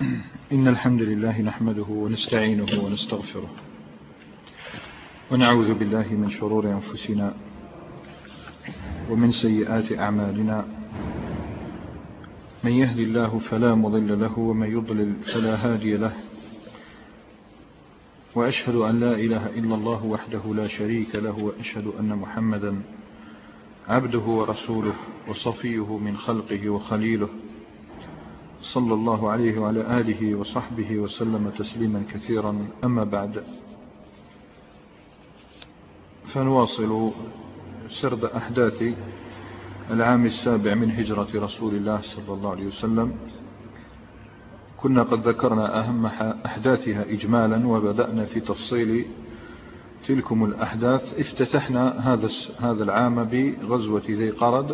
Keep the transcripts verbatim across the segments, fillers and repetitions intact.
إن الحمد لله نحمده ونستعينه ونستغفره ونعوذ بالله من شرور أنفسنا ومن سيئات أعمالنا. من يهدي الله فلا مضل له ومن يضلل فلا هادي له، وأشهد أن لا إله إلا الله وحده لا شريك له، وأشهد أن محمدا عبده ورسوله وصفيه من خلقه وخليله، صلى الله عليه وعلى آله وصحبه وسلم تسليما كثيرا. أما بعد، فنواصل سرد أحداث العام السابع من هجرة رسول الله صلى الله عليه وسلم. كنا قد ذكرنا أهم أحداثها إجمالا، وبدأنا في تفصيل تلكم الأحداث. افتتحنا هذا هذا العام بغزوة ذي قرد،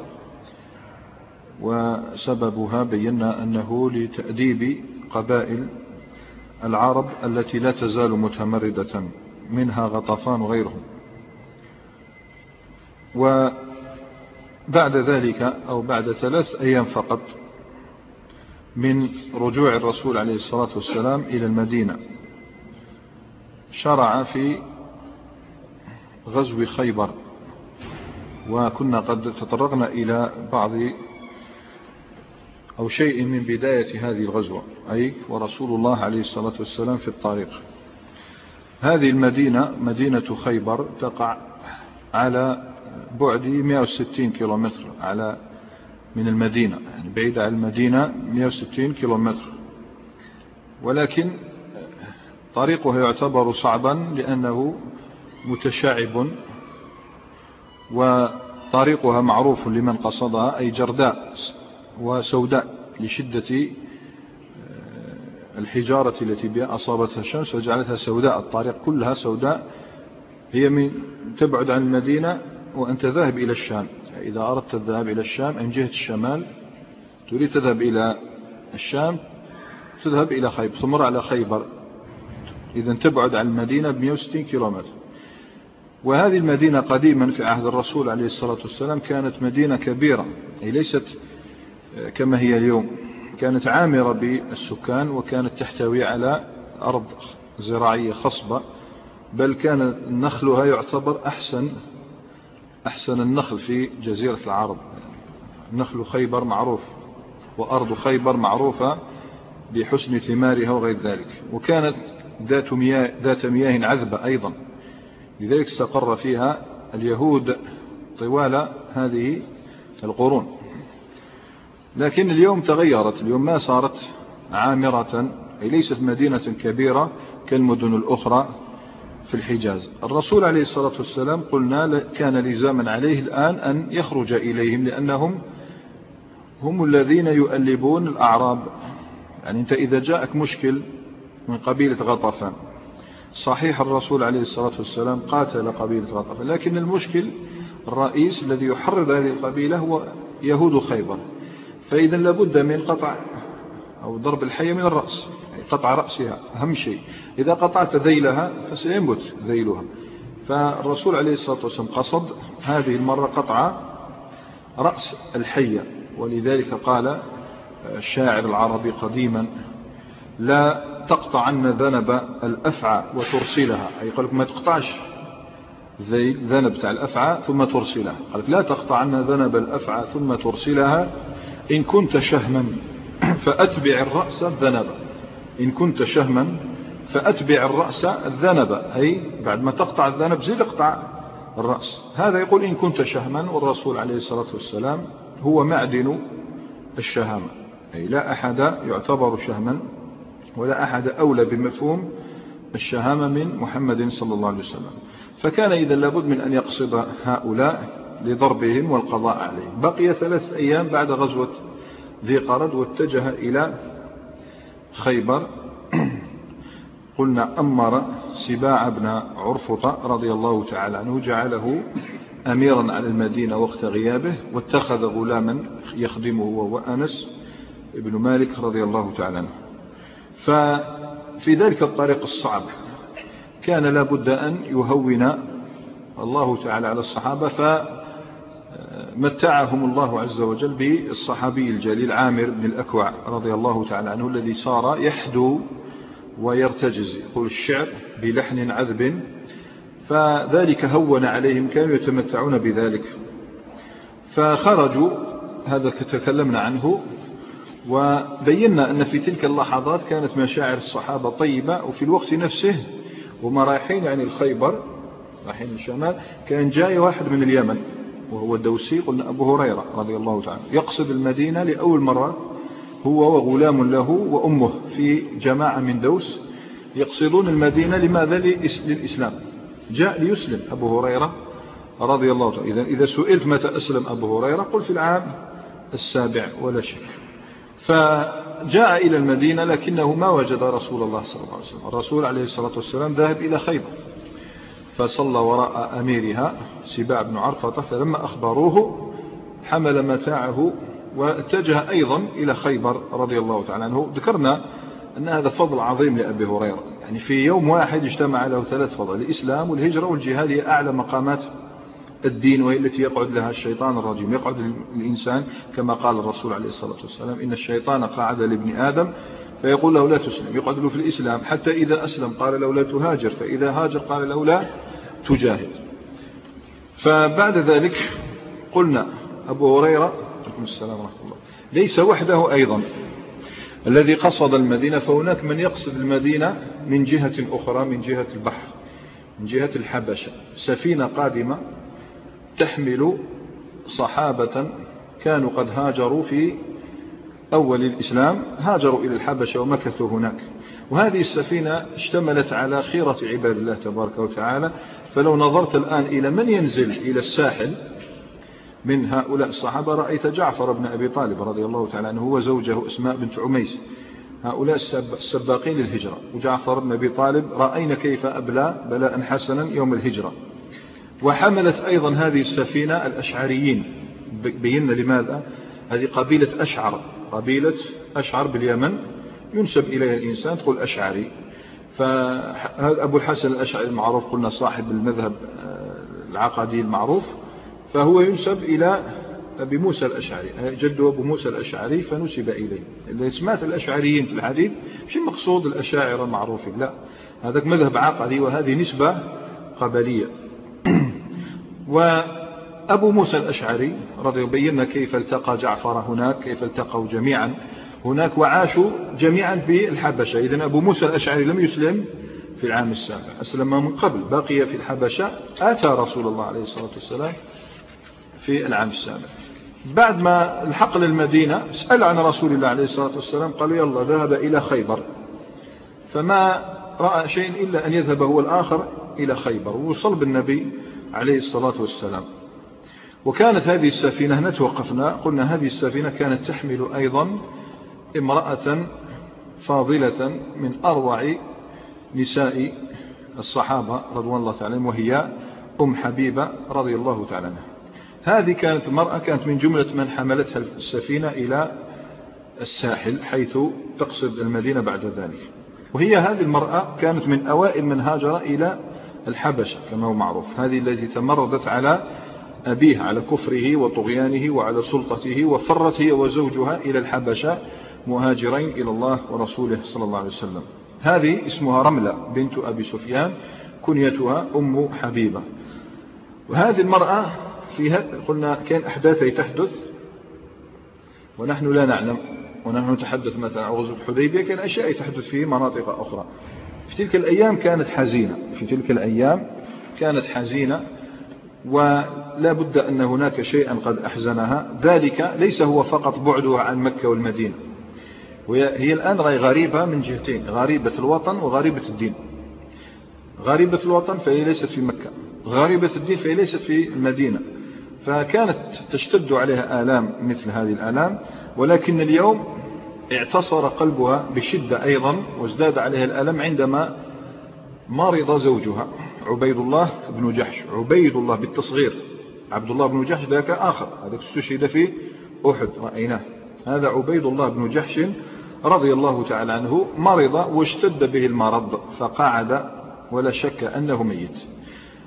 وسببها بينا أنه لتأديب قبائل العرب التي لا تزال متمردة، منها غطفان وغيرهم. وبعد ذلك أو بعد ثلاث أيام فقط من رجوع الرسول عليه الصلاة والسلام إلى المدينة، شرع في غزو خيبر. وكنا قد تطرقنا إلى بعض أو شيء من بداية هذه الغزوة، أي ورسول الله عليه الصلاة والسلام في الطريق. هذه المدينة مدينة خيبر تقع على بعد مئة وستين كيلومتر على من المدينة، يعني بعيدة عن المدينة مئة وستين كيلومتر، ولكن طريقها يعتبر صعبا لأنه متشعب، وطريقها معروف لمن قصدها، أي جرداء وسوداء لشدة الحجارة التي بها أصابتها الشمس وجعلتها سوداء. الطريق كلها سوداء، هي من تبعد عن المدينة وأنت ذاهب إلى الشام. إذا أردت الذهاب إلى الشام من جهة الشمال، تريد تذهب إلى الشام، تذهب إلى خيبر، تمر على خيبر، إذا تبعد عن المدينة ب مئة وستين كيلومتر. وهذه المدينة قديما في عهد الرسول عليه الصلاة والسلام كانت مدينة كبيرة، أي ليست كما هي اليوم، كانت عامرة بالسكان، وكانت تحتوي على أرض زراعية خصبة، بل كان نخلها يعتبر أحسن أحسن النخل في جزيرة العرب. نخل خيبر معروف، وأرض خيبر معروفة بحسن ثمارها وغير ذلك. وكانت ذات مياه, ذات مياه عذبة أيضا، لذلك استقر فيها اليهود طوال هذه القرون. لكن اليوم تغيرت، اليوم ما صارت عامرة، أي ليست مدينة كبيرة كالمدن الأخرى في الحجاز. الرسول عليه الصلاة والسلام قلنا كان لزاما عليه الآن أن يخرج إليهم، لأنهم هم الذين يؤلبون الأعراب. يعني أنت إذا جاءك مشكل من قبيلة غطفان، صحيح الرسول عليه الصلاة والسلام قاتل قبيلة غطفان، لكن المشكل الرئيس الذي يحرض هذه القبيلة هو يهود خيبر. فإذا لابد من قطع أو ضرب الحية من الرأس، قطع رأسها أهم شيء. إذا قطعت ذيلها فسينبت ذيلها. فالرسول عليه الصلاة والسلام قصد هذه المرة قطع رأس الحية. ولذلك قال الشاعر العربي قديما: لا تقطعن ذنب الأفعى وترسلها، أي قالك ما تقطعش ذيل ذنب بتاع الأفعى ثم ترسلها، قالك لا تقطعن ذنب الأفعى ثم ترسلها، إن كنت شهما فأتبع الرأس الذنب. إن كنت شهما فأتبع الرأس الذنب، أي بعد ما تقطع الذنب زيد اقطع الرأس. هذا يقول إن كنت شهما، والرسول عليه الصلاة والسلام هو معدن الشهامة، أي لا أحد يعتبر شهما ولا أحد أولى بمفهوم الشهامة من محمد صلى الله عليه وسلم. فكان إذا لابد من أن يقصد هؤلاء لضربهم والقضاء عليهم. بقي ثلاث أيام بعد غزوة ذي قرد، واتجه إلى خيبر. قلنا أمر سباع بن عرفطة رضي الله تعالى عنه، جعله أميرا على المدينة وقت غيابه، واتخذ غلاما يخدمه وهو أنس ابن مالك رضي الله تعالى عنه. ففي ذلك الطريق الصعب كان لابد أن يهون الله تعالى على الصحابة، متعهم الله عز وجل بالصحابي الجليل عامر بن الأكوع رضي الله تعالى عنه، الذي صار يحدو ويرتجز، يقول الشعر بلحن عذب، فذلك هون عليهم، كانوا يتمتعون بذلك. فخرجوا، هذا تكلمنا عنه، وبينا أن في تلك اللحظات كانت مشاعر الصحابة طيبة، وفي الوقت نفسه وما رايحين يعني الخيبر، رايحين الشمال، كان جاي واحد من اليمن وهو الدوسي، قلنا أبو هريرة رضي الله تعالى، يقصد المدينة لأول مرة هو وغلام له وأمه في جماعة من دوس يقصدون المدينة. لماذا؟ للإسلام، جاء ليسلم أبو هريرة رضي الله تعالى. إذا إذا سئلت متى أسلم أبو هريرة قل في العام السابع ولا شك. فجاء إلى المدينة لكنه ما وجد رسول الله صلى الله عليه وسلم. الرسول عليه الصلاة والسلام ذهب إلى خيبر فصلى وراء أميرها سباع بن عرفة، فلما أخبروه حمل متاعه واتجه أيضا إلى خيبر رضي الله تعالى عنه. ذكرنا أن هذا فضل عظيم لأبي هريرة، يعني في يوم واحد اجتمع له ثلاث فضل: الإسلام والهجرة والجهاد، هي أعلى مقامات الدين، وهي التي يقعد لها الشيطان الرجيم. يقعد الإنسان كما قال الرسول عليه الصلاة والسلام: إن الشيطان قعد لابن آدم فيقول له لا تسلم، يقعد له في الإسلام حتى إذا أسلم قال له لا تهاجر، فإذا هاجر قال له لا تجاهد. فبعد ذلك قلنا أبو هريرة عليكم السلام ورحمة الله ليس وحده أيضا الذي قصد المدينة، فهناك من يقصد المدينة من جهة أخرى، من جهة البحر، من جهة الحبشة. سفينة قادمة تحمل صحابة كانوا قد هاجروا في أول الإسلام، هاجروا إلى الحبشة ومكثوا هناك. وهذه السفينة اشتملت على خيرة عباد الله تبارك وتعالى. فلو نظرت الآن إلى من ينزل إلى الساحل من هؤلاء الصحابة رأيت جعفر بن أبي طالب رضي الله تعالى عنه هو زوجه أسماء بنت عميس، هؤلاء السباقين للهجرة. وجعفر بن أبي طالب رأينا كيف أبلى بلاء حسنا يوم الهجرة. وحملت أيضا هذه السفينة الأشعريين، بينا لماذا؟ هذه قبيلة أشعر، قبيلة أشعر باليمن ينسب إليها الإنسان تقول أشعري. فأبو الحسن الأشعري المعروف قلنا صاحب المذهب العقدي المعروف، فهو ينسب إلى أبي موسى الأشعري، جده أبو موسى الأشعري فنسب إليه. الاسمات الأشعريين في الحديث مش المقصود الأشاعرة المعروفين، لا، هذا مذهب عقدي وهذه نسبة قبلية. وأبو موسى الأشعري رضي الله بينا كيف التقى جعفر هناك، كيف التقوا جميعا هناك وعاشوا جميعا في الحبشة. إذن أبو موسى الأشعري لم يسلم في العام السابع، أسلم من قبل، بقي في الحبشة، آتى رسول الله عليه الصلاة والسلام في العام السابع. بعد ما الحق للمدينة سأل عن رسول الله عليه الصلاة والسلام، قالوا يلا ذهب إلى خيبر، فما رأى شيء إلا أن يذهب هو الآخر إلى خيبر ووصل بالنبي عليه الصلاة والسلام. وكانت هذه السفينة، هنا توقفنا، قلنا هذه السفينة كانت تحمل أيضا امرأة فاضلة من أروع نساء الصحابة رضوان الله تعالى، وهي أم حبيبة رضي الله تعالى عنها. هذه كانت المرأة كانت من جملة من حملتها السفينة إلى الساحل حيث تقصد المدينة بعد ذلك. وهي هذه المرأة كانت من أوائل من هاجر إلى الحبشة كما هو معروف، هذه التي تمردت على أبيه، على كفره وطغيانه وعلى سلطته، وفرت هي وزوجها إلى الحبشة مهاجرين إلى الله ورسوله صلى الله عليه وسلم. هذه اسمها رملة بنت أبي سفيان، كنيتها أم حبيبة. وهذه المرأة فيها قلنا كان أحداثي تحدث ونحن لا نعلم، ونحن نتحدث مثلا عن غزوة الحديبية، كان أشياء تحدث في مناطق أخرى. في تلك الأيام كانت حزينة، في تلك الأيام كانت حزينة، ولا بد أن هناك شيئا قد أحزنها. ذلك ليس هو فقط بعدها عن مكة والمدينة، وهي الآن غريبة من جهتين: غريبة الوطن وغريبة الدين. غريبة الوطن فهي ليست في مكة، غريبة الدين فهي ليست في المدينة، فكانت تشتد عليها آلام مثل هذه الآلام. ولكن اليوم اعتصر قلبها بشدة أيضا وازداد عليها الألم عندما مرض زوجها عبيد الله بن جحش. عبيد الله بالتصغير، عبد الله بن جحش ذاك آخر، هذا استشهد في أحد رأيناه. هذا عبيد الله بن جحش رضي الله تعالى عنه مرض واشتد به المرض فقعد، ولا شك أنه ميت.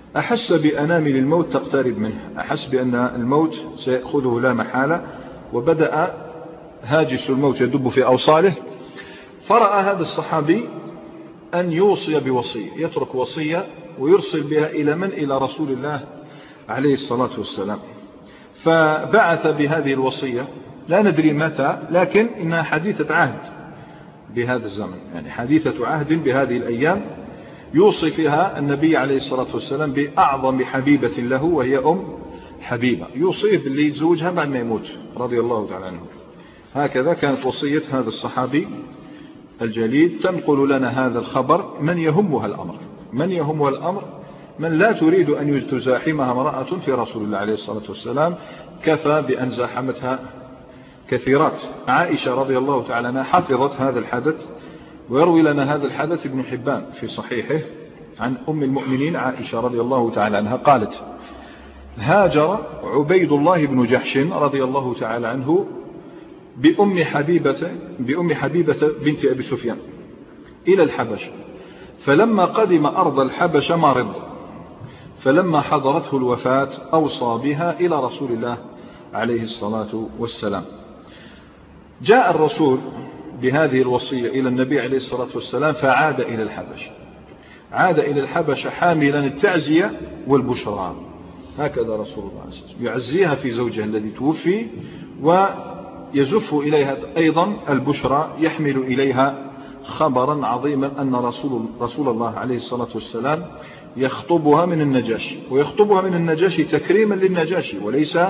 أحس بأنامل الموت تقترب منه، أحس بأن الموت سيأخذه لا محالة، وبدأ هاجس الموت يدب في أوصاله. فرأى هذا الصحابي أن يوصي بوصية، يترك وصية ويرسل بها إلى من؟ إلى رسول الله عليه الصلاة والسلام. فبعث بهذه الوصية، لا ندري متى، لكن إنها حديثة عهد بهذا الزمن، يعني حديثة عهد بهذه الأيام، يوصي فيها النبي عليه الصلاة والسلام بأعظم حبيبة له وهي أم حبيبة، يوصيه باللي يتزوجها بعد ما يموت رضي الله تعالى عنه. هكذا كانت وصية هذا الصحابي الجليل. تنقل لنا هذا الخبر من يهمها الأمر، من يهمها الأمر، من لا تريد أن تزاحمها امرأة في رسول الله عليه الصلاة والسلام، كفى بأن زاحمتها كثيرات. عائشة رضي الله تعالى عنها حفظت هذا الحدث، ويروي لنا هذا الحدث ابن حبان في صحيحه عن أم المؤمنين عائشة رضي الله تعالى عنها قالت: هاجر عبيد الله بن جحش رضي الله تعالى عنه بأم حبيبة, بأم حبيبة بنت أبي سفيان إلى الحبشة، فلما قدم أرض الحبشة مرض، فلما حضرته الوفاة أوصى بها إلى رسول الله عليه الصلاة والسلام. جاء الرسول بهذه الوصية إلى النبي عليه الصلاة والسلام، فعاد إلى الحبشة، عاد إلى الحبشة حاملا التعزية والبشرى. هكذا رسول الله عليه الصلاة والسلام يعزيها في زوجها الذي توفي، ويزف إليها أيضا البشرى، يحمل إليها خبرا عظيما أن رسول, رسول الله عليه الصلاة والسلام يخطبها من النجاشي، ويخطبها من النجاشي تكريما للنجاشي، وليس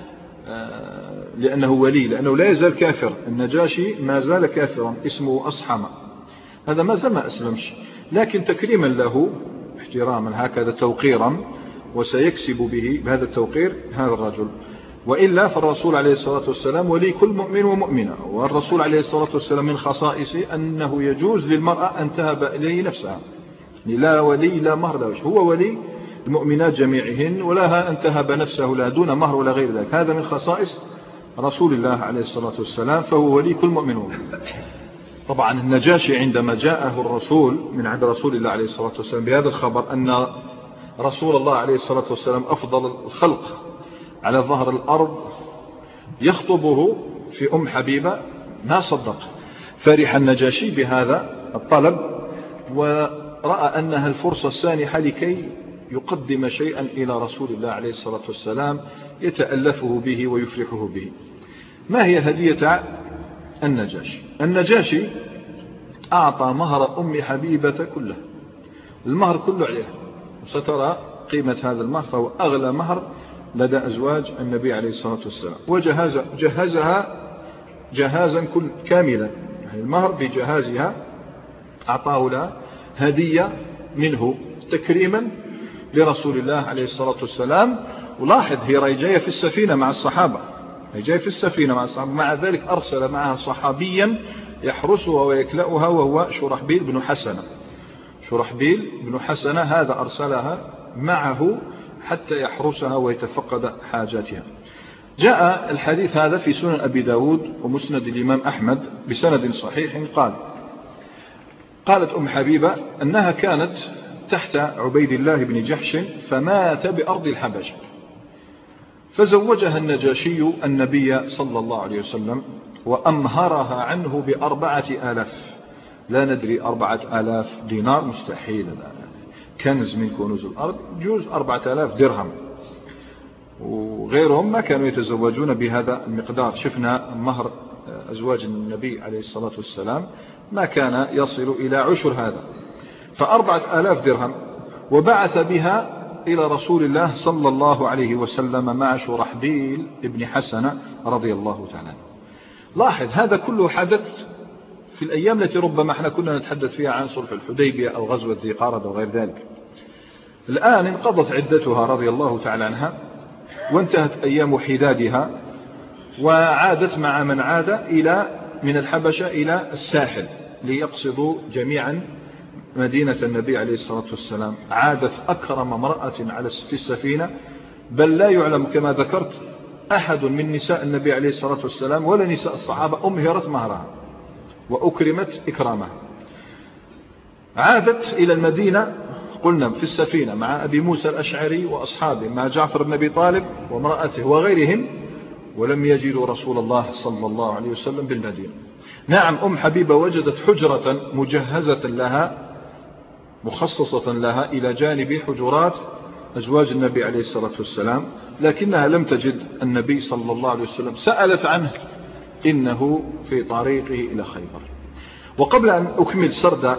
لأنه ولي، لأنه لا يزال كافر. النجاشي ما زال كافرا، اسمه أصحم، هذا ما زال ما أسلمش، لكن تكريما له، احتراما هكذا، توقيرا، وسيكسب به بهذا التوقير هذا الرجل. وإلا فالرسول عليه الصلاة والسلام ولي كل مؤمن ومؤمنة، والرسول عليه الصلاة والسلام من خصائصه أنه يجوز للمرأة أن تهب إليه نفسها، لا ولي لا مهر لا وجه، هو ولي المؤمنات جميعهن، ولها أن تهب نفسه لا دون مهر ولا غير ذلك. هذا من خصائص رسول الله عليه الصلاة والسلام، فهو ولي كل مؤمن ومؤمن. طبعا النجاشي عندما جاءه الرسول من عند رسول الله عليه الصلاة والسلام بهذا الخبر أن رسول الله عليه الصلاة والسلام أفضل الخلق على ظهر الأرض يخطبه في أم حبيبة، ما صدق. فرح النجاشي بهذا الطلب، ورأى أنها الفرصة السانحة لكي يقدم شيئا إلى رسول الله عليه الصلاة والسلام يتألفه به ويفرحه به. ما هي هدية النجاشي؟ النجاشي أعطى مهر أم حبيبة كله، المهر كله عليها، وسترى قيمة هذا المهر، فهو أغلى مهر لدى أزواج النبي عليه الصلاة والسلام. وجهز جهزها جهازا كل كاملا، يعني المهر بجهازها أعطاه لها هدية منه تكريما لرسول الله عليه الصلاة والسلام. ولاحظ هي راهي جاية في السفينة مع الصحابة، هي جاية في السفينة مع الصحابة، مع ذلك أرسل معها صحابيا يحرسها ويكلأها، وهو شرحبيل بن حسنة. شرحبيل بن حسنة هذا أرسلها معه حتى يحرسها ويتفقد حاجاتها. جاء الحديث هذا في سنن أبي داود ومسند الإمام أحمد بسند صحيح. قال قالت أم حبيبة أنها كانت تحت عبيد الله بن جحش فمات بأرض الحبشة، فزوجها النجاشي النبي صلى الله عليه وسلم وأمهرها عنه بأربعة آلاف، لا ندري أربعة آلاف دينار مستحيل، كنز من كنوز الأرض، جوز أربعة آلاف درهم، وغيرهم ما كانوا يتزوجون بهذا المقدار. شفنا مهر أزواج النبي عليه الصلاة والسلام ما كان يصل إلى عشر هذا، فأربعة آلاف درهم، وبعث بها إلى رسول الله صلى الله عليه وسلم مع شرحبيل ابن حسنة رضي الله تعالى عنه. لاحظ هذا كله حدث في الأيام التي ربما احنا كنا نتحدث فيها عن صلح الحديبية أو غزوة ذي قارد أو غير ذلك. الآن انقضت عدتها رضي الله تعالى عنها، وانتهت أيام حدادها، وعادت مع من عاد إلى من الحبشة إلى الساحل ليقصدوا جميعا مدينة النبي عليه الصلاة والسلام. عادت أكرم امرأة على في السفينة، بل لا يعلم كما ذكرت أحد من نساء النبي عليه الصلاة والسلام ولا نساء الصحابة أمهرت مهرها وأكرمت إكرامها. عادت إلى المدينة قلنا في السفينة مع أبي موسى الأشعري وأصحابه مع جعفر بن أبي طالب وامرأته وغيرهم، ولم يجدوا رسول الله صلى الله عليه وسلم بالمدينة. نعم أم حبيبة وجدت حجرة مجهزة لها مخصصة لها إلى جانب حجرات أزواج النبي عليه الصلاة والسلام، لكنها لم تجد النبي صلى الله عليه وسلم، سألت عنه إنه في طريقه إلى خيبر. وقبل أن أكمل سرد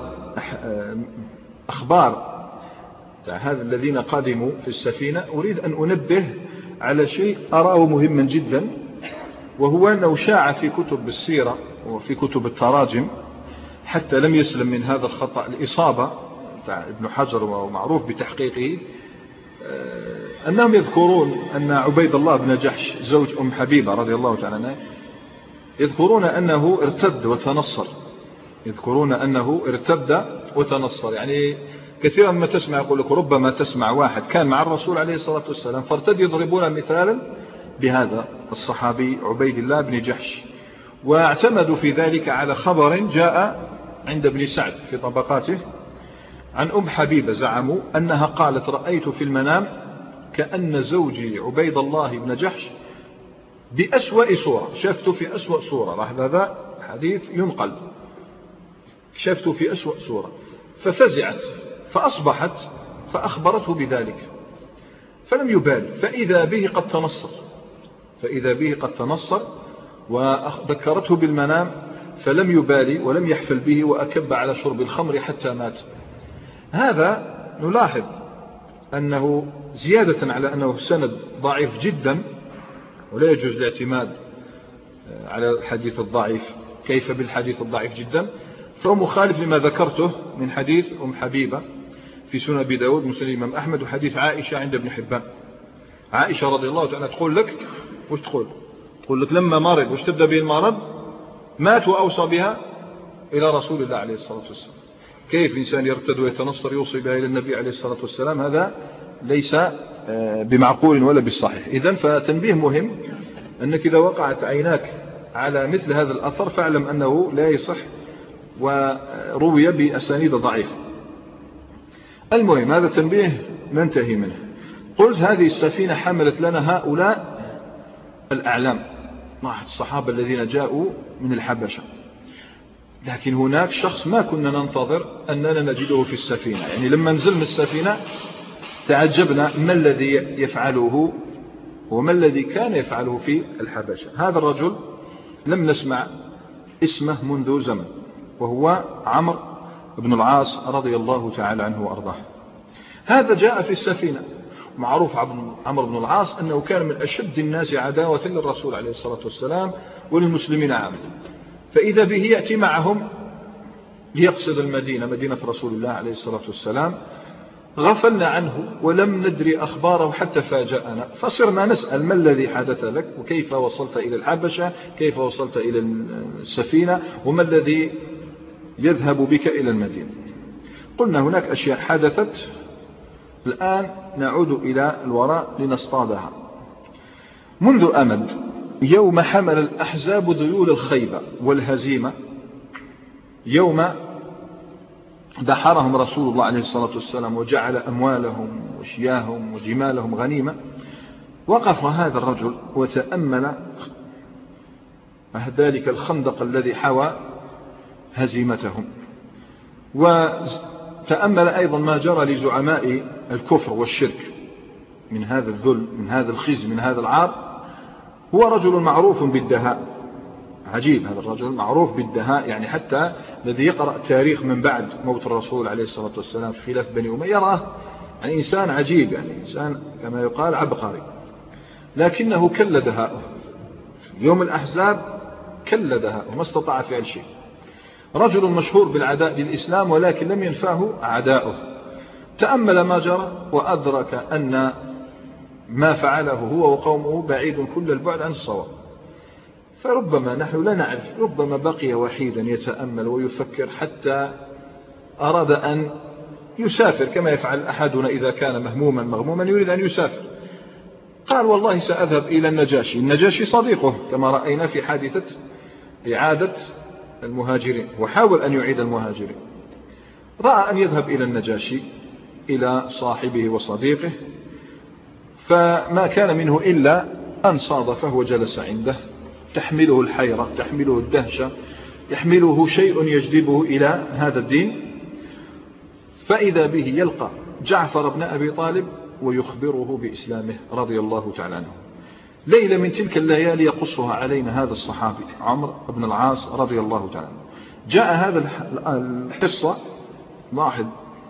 أخبار هذا الذين قدموا في السفينة، أريد أن أنبه على شيء أراه مهما جدا، وهو أنه شاع في كتب السيرة وفي كتب التراجم حتى لم يسلم من هذا الخطأ الإصابة بتاع ابن حجر ومعروف بتحقيقه، أنهم يذكرون أن عبيد الله بن جحش زوج أم حبيبة رضي الله تعالى عنها يذكرون أنه ارتد وتنصر، يذكرون أنه ارتد وتنصر. يعني كثيرا ما تسمع يقول لك ربما تسمع واحد كان مع الرسول عليه الصلاة والسلام فارتد، يضربون مثالا بهذا الصحابي عبيد الله بن جحش، واعتمدوا في ذلك على خبر جاء عند ابن سعد في طبقاته عن أم حبيبة، زعموا أنها قالت رأيت في المنام كأن زوجي عبيد الله بن جحش بأسوأ صورة، شفت في أسوأ صورة، لاحظ هذا حديث ينقل، شفت في أسوأ صورة، ففزعت فأصبحت فأخبرته بذلك فلم يبال، فإذا به قد تنصر فإذا به قد تنصر وذكرته بالمنام فلم يبالي ولم يحفل به وأكب على شرب الخمر حتى مات. هذا نلاحظ أنه زيادة على أنه سند ضعيف جدا ولا يجوز الاعتماد على الحديث الضعيف، كيف بالحديث الضعيف جدا، فهو مخالف لما ذكرته من حديث أم حبيبة في سنن أبي داود مسند الإمام أحمد وحديث عائشة عند ابن حبان. عائشة رضي الله تعالى تقول لك وش تقول تقول لك لما مرض وش تبدأ به المرض مات وأوصى بها إلى رسول الله عليه الصلاة والسلام. كيف إنسان يرتد ويتنصر يوصي بها إلى النبي عليه الصلاة والسلام؟ هذا ليس بمعقول ولا بالصحيح. إذن فتنبيه مهم أنك إذا وقعت عيناك على مثل هذا الأثر فاعلم أنه لا يصح وروي بأسانيد ضعيفة. المهم هذا تنبيه ننتهي منه. قلت هذه السفينة حملت لنا هؤلاء الأعلام مع الصحابة الذين جاءوا من الحبشة، لكن هناك شخص ما كنا ننتظر أننا نجده في السفينة. يعني لما نزلنا السفينة تعجبنا ما الذي يفعله وما الذي كان يفعله في الحبشة. هذا الرجل لم نسمع اسمه منذ زمن، وهو عمرو بن العاص رضي الله تعالى عنه وأرضاه. هذا جاء في السفينة. معروف عمرو بن العاص أنه كان من أشد الناس عداوة للرسول عليه الصلاة والسلام وللمسلمين عامة، فإذا به يأتي معهم ليقصد المدينة مدينة رسول الله عليه الصلاة والسلام. غفلنا عنه ولم ندري أخباره حتى فاجأنا، فصرنا نسأل ما الذي حدث لك وكيف وصلت إلى الحبشة، كيف وصلت إلى السفينة، وما الذي يذهب بك إلى المدينة. قلنا هناك أشياء حدثت، الآن نعود إلى الوراء لنصطادها. منذ أمد يوم حمل الأحزاب ذيول الخيبة والهزيمة، يوم دحرهم رسول الله عليه الصلاة والسلام وجعل أموالهم وشياهم وجمالهم غنيمة، وقف هذا الرجل وتأمل ذلك الخندق الذي حوى هزيمتهم، وتأمل أيضا ما جرى لزعماء الكفر والشرك من هذا الذل، من هذا الخزي، من هذا العار. هو رجل معروف بالدهاء، عجيب هذا الرجل معروف بالدهاء، يعني حتى الذي يقرأ التاريخ من بعد موت الرسول عليه الصلاة والسلام في خلاف بني أمية يراه يعني إنسان عجيب، يعني إنسان كما يقال عبقري، لكنه كل دهاءه يوم الأحزاب، كل دهاءه ما استطاع فعل شيء. رجل مشهور بالعداء للإسلام ولكن لم ينفعه عداؤه. تأمل ما جرى وأدرك أن ما فعله هو وقومه بعيد كل البعد عن الصواب. فربما نحن لا نعرف، ربما بقي وحيدا يتأمل ويفكر حتى أراد أن يسافر كما يفعل أحدنا إذا كان مهموما مغموما يريد أن يسافر. قال والله سأذهب إلى النجاشي. النجاشي صديقه كما رأينا في حادثة إعادة المهاجرين، وحاول أن يعيد المهاجرين. رأى أن يذهب إلى النجاشي إلى صاحبه وصديقه، فما كان منه إلا أن صادفه وجلس عنده، تحمله الحيرة، تحمله الدهشة، يحمله شيء يجذبه إلى هذا الدين، فإذا به يلقى جعفر بن أبي طالب ويخبره بإسلامه رضي الله تعالى عنه. ليلة من تلك الليالي يقصها علينا هذا الصحابي عمرو بن العاص رضي الله تعالى عنه. جاء هذا القصة، لاحظ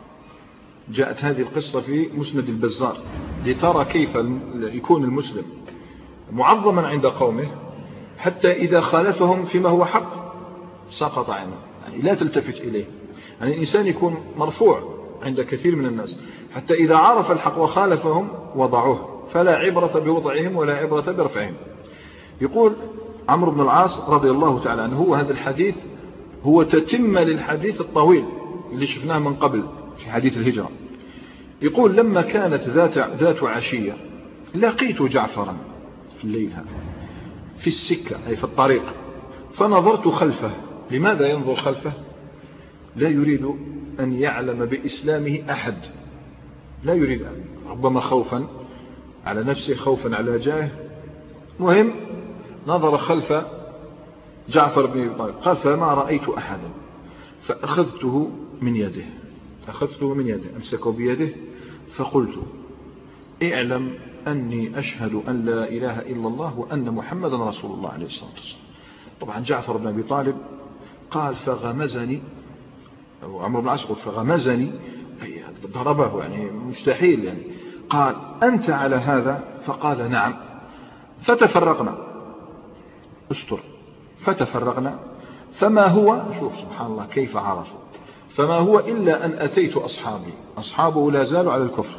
جاءت هذه القصة في مسند البزار لترى كيف يكون المسلم معظما عند قومه، حتى إذا خالفهم فيما هو حق سقط عنه، يعني لا تلتفت إليه. يعني الإنسان يكون مرفوع عند كثير من الناس، حتى إذا عرف الحق وخالفهم وضعوه، فلا عبرة بوضعهم ولا عبرة برفعهم. يقول عمرو بن العاص رضي الله تعالى عنه، هو هذا الحديث هو تتم للحديث الطويل اللي شفناه من قبل في حديث الهجرة. يقول لما كانت ذات, ذات عشية لقيت جعفرا في الليل في السكة أي في الطريق، فنظرت خلفه. لماذا ينظر خلفه؟ لا يريد أن يعلم بإسلامه أحد، لا يريد أن، ربما خوفا على نفسه، خوفا على جاهه. مهم نظر خلف جعفر بن أبي طالب، قال فما رأيت أحدا، فأخذته من يده، أخذته من يده أمسكه بيده، فقلت اعلم أني أشهد أن لا إله إلا الله وأن محمدا رسول الله عليه الصلاة والسلام. طبعا جعفر بن أبي طالب قال فغمزني، أو عمرو بن العاص قال فغمزني، أي ضربه يعني مستحيل يعني. قال أنت على هذا؟ فقال نعم. فتفرقنا، استر، فتفرقنا. فما هو، شوف سبحان الله كيف عرفوا، فما هو إلا أن أتيت أصحابي، أصحابه لا زالوا على الكفر،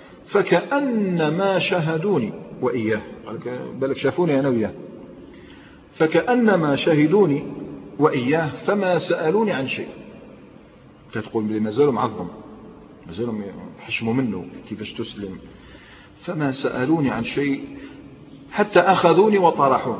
فكأنما شهدوني وإياه، بلك شافوني أنا وإياه، فكأنما شهدوني وإياه فما سألوني عن شيء. تقول بلي ما زالوا معظم، ما زالوا يحشموا منه كيفاش تسلم. فما سألوني عن شيء حتى أخذوني وطرحون،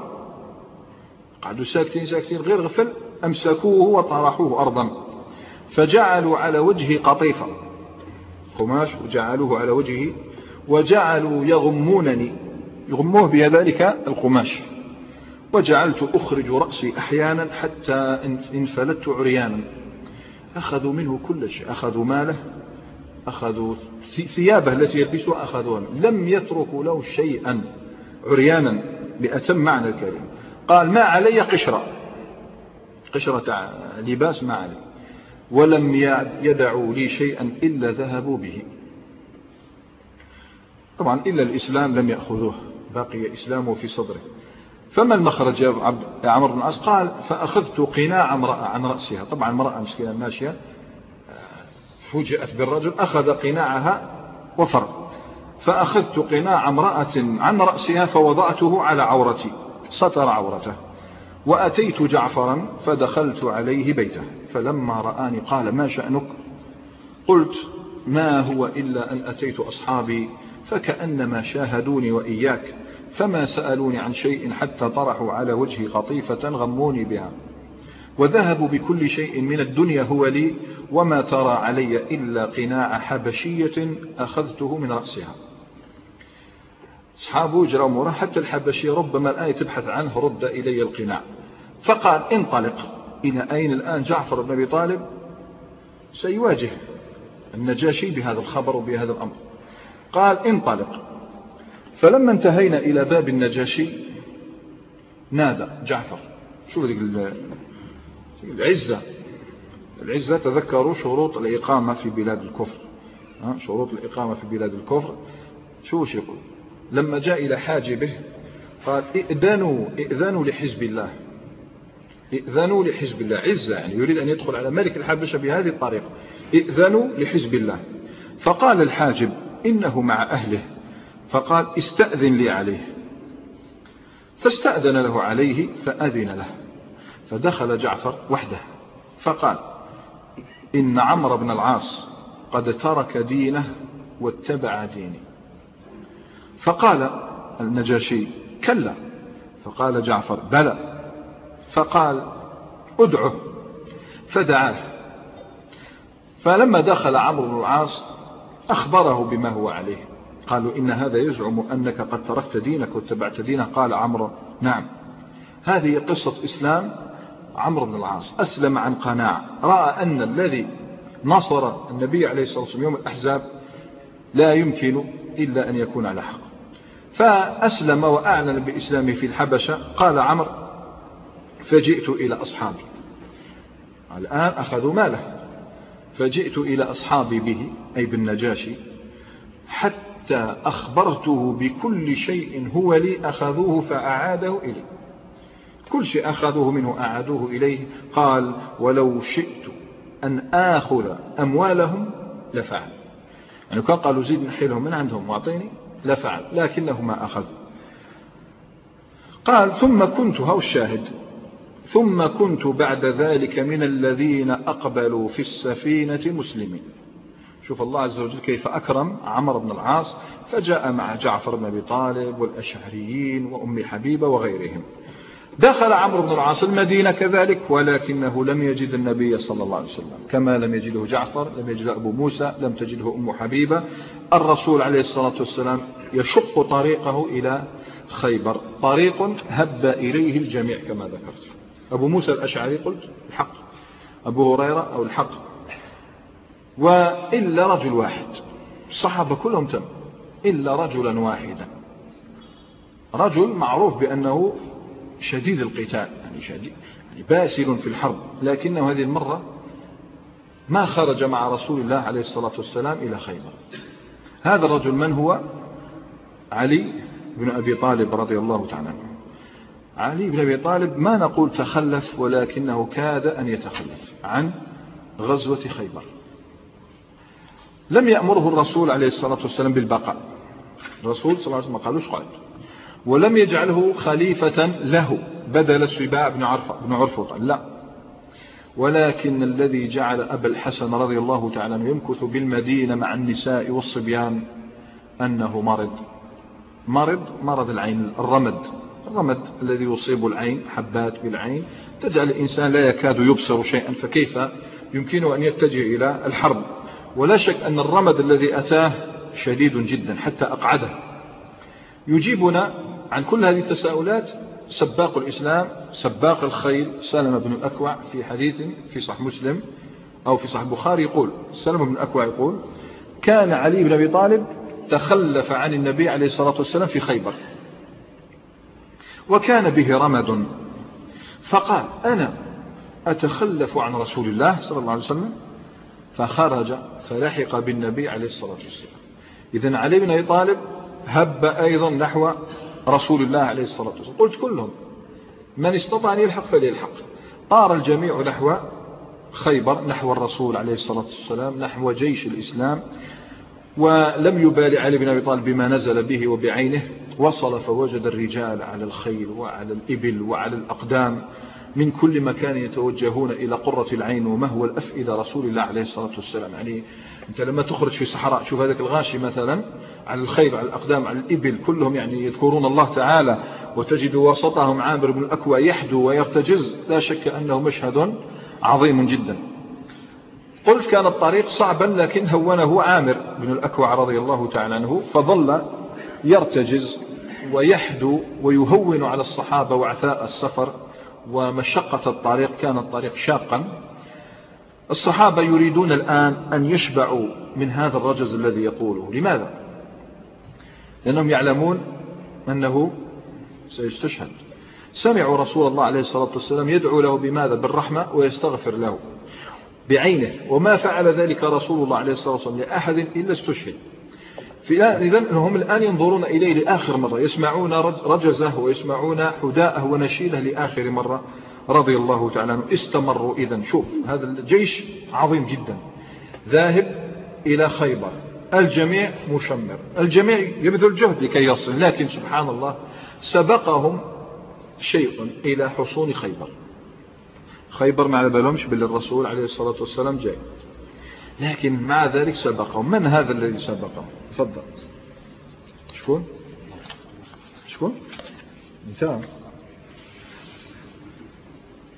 قعدوا ساكتين ساكتين غير غفل، أمسكوه وطرحوه أرضا، فجعلوا على وجهه قطيفة قماش وجعلوه على وجهه، وجعلوا يغمونني، يغموه بذلك القماش، وجعلت أخرج رأسي أحيانا حتى انفلت عريانا. أخذوا منه كل شيء، أخذوا ماله، أخذوا ثيابه التي يلبسها، أخذوها، لم يتركوا له شيئا، عريانا بأتم معنى الكلمة. قال ما علي قشرة، قشرة لباس ما علي، ولم يدعوا لي شيئا إلا ذهبوا به. طبعا إلا الإسلام لم يأخذوه، بقي إسلامه في صدره. فما المخرج يا عمرو بن العاص؟ قال فأخذت قناع امرأة عن رأسها، طبعا امرأة مسكينة ماشية فوجئت بالرجل، أخذ قناعها وفر، فأخذت قناع امرأة عن رأسها فوضعته على عورتي، ستر عورته، وأتيت جعفرا فدخلت عليه بيته، فلما رآني قال ما شأنك؟ قلت ما هو إلا أن أتيت أصحابي فكأنما شاهدوني وإياك، فما سألوني عن شيء حتى طرحوا على وجهي قطيفة غموني بها، وذهبوا بكل شيء من الدنيا هو لي، وما ترى علي إلا قناع حبشية أخذته من رأسها. أصحابه جروا مرة، حتى الحبشية ربما الآن تبحث عنه، رد إلي القناع. فقال انطلق. إلى أين الآن جعفر بن أبي طالب؟ سيواجه النجاشي بهذا الخبر وبهذا الأمر. قال انطلق. فلما انتهينا إلى باب النجاشي نادى جعفر، شو ذيك العزة، العزة تذكروا شروط الإقامة في بلاد الكفر، شروط الإقامة في بلاد الكفر شو وش يقول؟ لما جاء إلى حاجبه قال ائذنوا ائذنوا لحزب الله، ائذنوا لحزب الله، عزة يعني يريد أن يدخل على ملك الحبشة بهذه الطريقة، ائذنوا لحزب الله. فقال الحاجب إنه مع أهله، فقال استأذن لي عليه، فاستأذن له عليه فأذن له، فدخل جعفر وحده، فقال إن عمرو بن العاص قد ترك دينه واتبع ديني. فقال النجاشي كلا، فقال جعفر بلى، فقال ادعه، فدعاه. فلما دخل عمرو بن العاص أخبره بما هو عليه. قالوا إن هذا يزعم أنك قد تركت دينك واتبعت دينه. قال عمرو نعم. هذه قصة إسلام عمرو بن العاص. أسلم عن قناعة، رأى أن الذي نصر النبي عليه الصلاة والسلام يوم الأحزاب لا يمكن إلا أن يكون على حق، فأسلم وأعلن بإسلامه في الحبشة. قال عمرو فجئت إلى أصحابي، الآن أخذوا ماله، فجئت إلى أصحابي به أي بالنجاشي حتى أخبرته بكل شيء هو لي أخذوه فأعاده إليه، كل شيء أخذوه منه أعادوه إليه. قال ولو شئت أن آخذ أموالهم لفعل، يعني كان قالوا زيد نحيلهم من عندهم واعطيني لفعل، لكنه ما أخذ. قال ثم كنت، هو الشاهد، ثم كنت بعد ذلك من الذين أقبلوا في السفينة مسلمين. شوف الله عز وجل كيف أكرم عمرو بن العاص، فجاء مع جعفر بن أبي طالب والأشعريين وأم حبيبة وغيرهم. دخل عمرو بن العاص المدينة كذلك، ولكنه لم يجد النبي صلى الله عليه وسلم، كما لم يجده جعفر، لم يجده أبو موسى، لم تجده أم حبيبة. الرسول عليه الصلاة والسلام يشق طريقه إلى خيبر، طريق هب إليه الجميع كما ذكرت. أبو موسى الأشعري قلت الحق، أبو هريرة أو الحق، وإلا رجل واحد، الصحابة كلهم تم إلا رجلا واحدا، رجل معروف بأنه شديد القتال، يعني شديد يعني باسل في الحرب، لكنه هذه المرة ما خرج مع رسول الله عليه الصلاة والسلام إلى خيبر. هذا الرجل من هو؟ علي بن أبي طالب رضي الله تعالى عنه. علي بن أبي طالب ما نقول تخلف، ولكنه كاد أن يتخلف عن غزوة خيبر. لم يأمره الرسول عليه الصلاة والسلام بالبقاء، الرسول صلى الله عليه وسلم ما قالوش قائد، ولم يجعله خليفة له بدل السباع بن عرفطة، لا، ولكن الذي جعل أبا الحسن رضي الله تعالى عنه يمكث بالمدينة مع النساء والصبيان أنه مرض مرض مرض العين، الرمد الرمد الذي يصيب العين، حبات بالعين تجعل الإنسان لا يكاد يبصر شيئا، فكيف يمكنه أن يتجه إلى الحرب؟ ولا شك أن الرمد الذي أتاه شديد جدا حتى أقعده. يجيبنا عن كل هذه التساؤلات سباق الإسلام سباق الخيل سلمة بن الأكوع في حديث في صحيح مسلم أو في صحيح البخاري يقول، سلمة بن الأكوع يقول كان علي بن أبي طالب تخلف عن النبي عليه الصلاة والسلام في خيبر وكان به رمد، فقال أنا أتخلف عن رسول الله صلى الله عليه وسلم، فخرج فلحق بالنبي عليه الصلاة والسلام. إذن علي بن أبي طالب هب أيضا نحو رسول الله عليه الصلاة والسلام. قلت كلهم من استطاع أن يلحق فليلحق. طار الجميع نحو خيبر، نحو الرسول عليه الصلاة والسلام، نحو جيش الإسلام، ولم يبالي علي بن أبي طالب بما نزل به وبعينه. وصل فوجد الرجال على الخيل وعلى الإبل وعلى الأقدام من كل مكان يتوجهون إلى قرة العين ومهوى الأفئدة رسول الله عليه الصلاة والسلام. يعني أنت لما تخرج في صحراء شوف هذاك الغاشي مثلا على الخيل على الأقدام على الإبل كلهم يعني يذكرون الله تعالى، وتجد وسطهم عامر بن الأكوع يحدو ويرتجز، لا شك أنه مشهد عظيم جدا. قلت كان الطريق صعبا لكن هونه عامر بن الأكوع رضي الله تعالى عنه، فظل يرتجز ويحدو ويهون على الصحابة وعثاء السفر ومشقة الطريق، كان الطريق شاقا. الصحابة يريدون الآن أن يشبعوا من هذا الرجز الذي يطوله. لماذا؟ لأنهم يعلمون أنه سيستشهد. سمعوا رسول الله عليه الصلاة والسلام يدعو له بماذا؟ بالرحمة ويستغفر له بعينه، وما فعل ذلك رسول الله عليه الصلاة والسلام لأحد إلا استشهد. إذن هم الآن ينظرون إليه لآخر مرة، يسمعون رجزه ويسمعون حداءه ونشيله لآخر مرة رضي الله تعالى عنه. استمروا. إذن شوف هذا الجيش عظيم جدا ذاهب إلى خيبر، الجميع مشمر، الجميع يبذل جهد لكي يصل، لكن سبحان الله سبقهم شيء إلى حصون خيبر. خيبر ما على بالهمش بالرسول عليه الصلاة والسلام جاي، لكن مع ذلك سبقهم. من هذا الذي سبقهم؟ تفضل. شكون شكون انت؟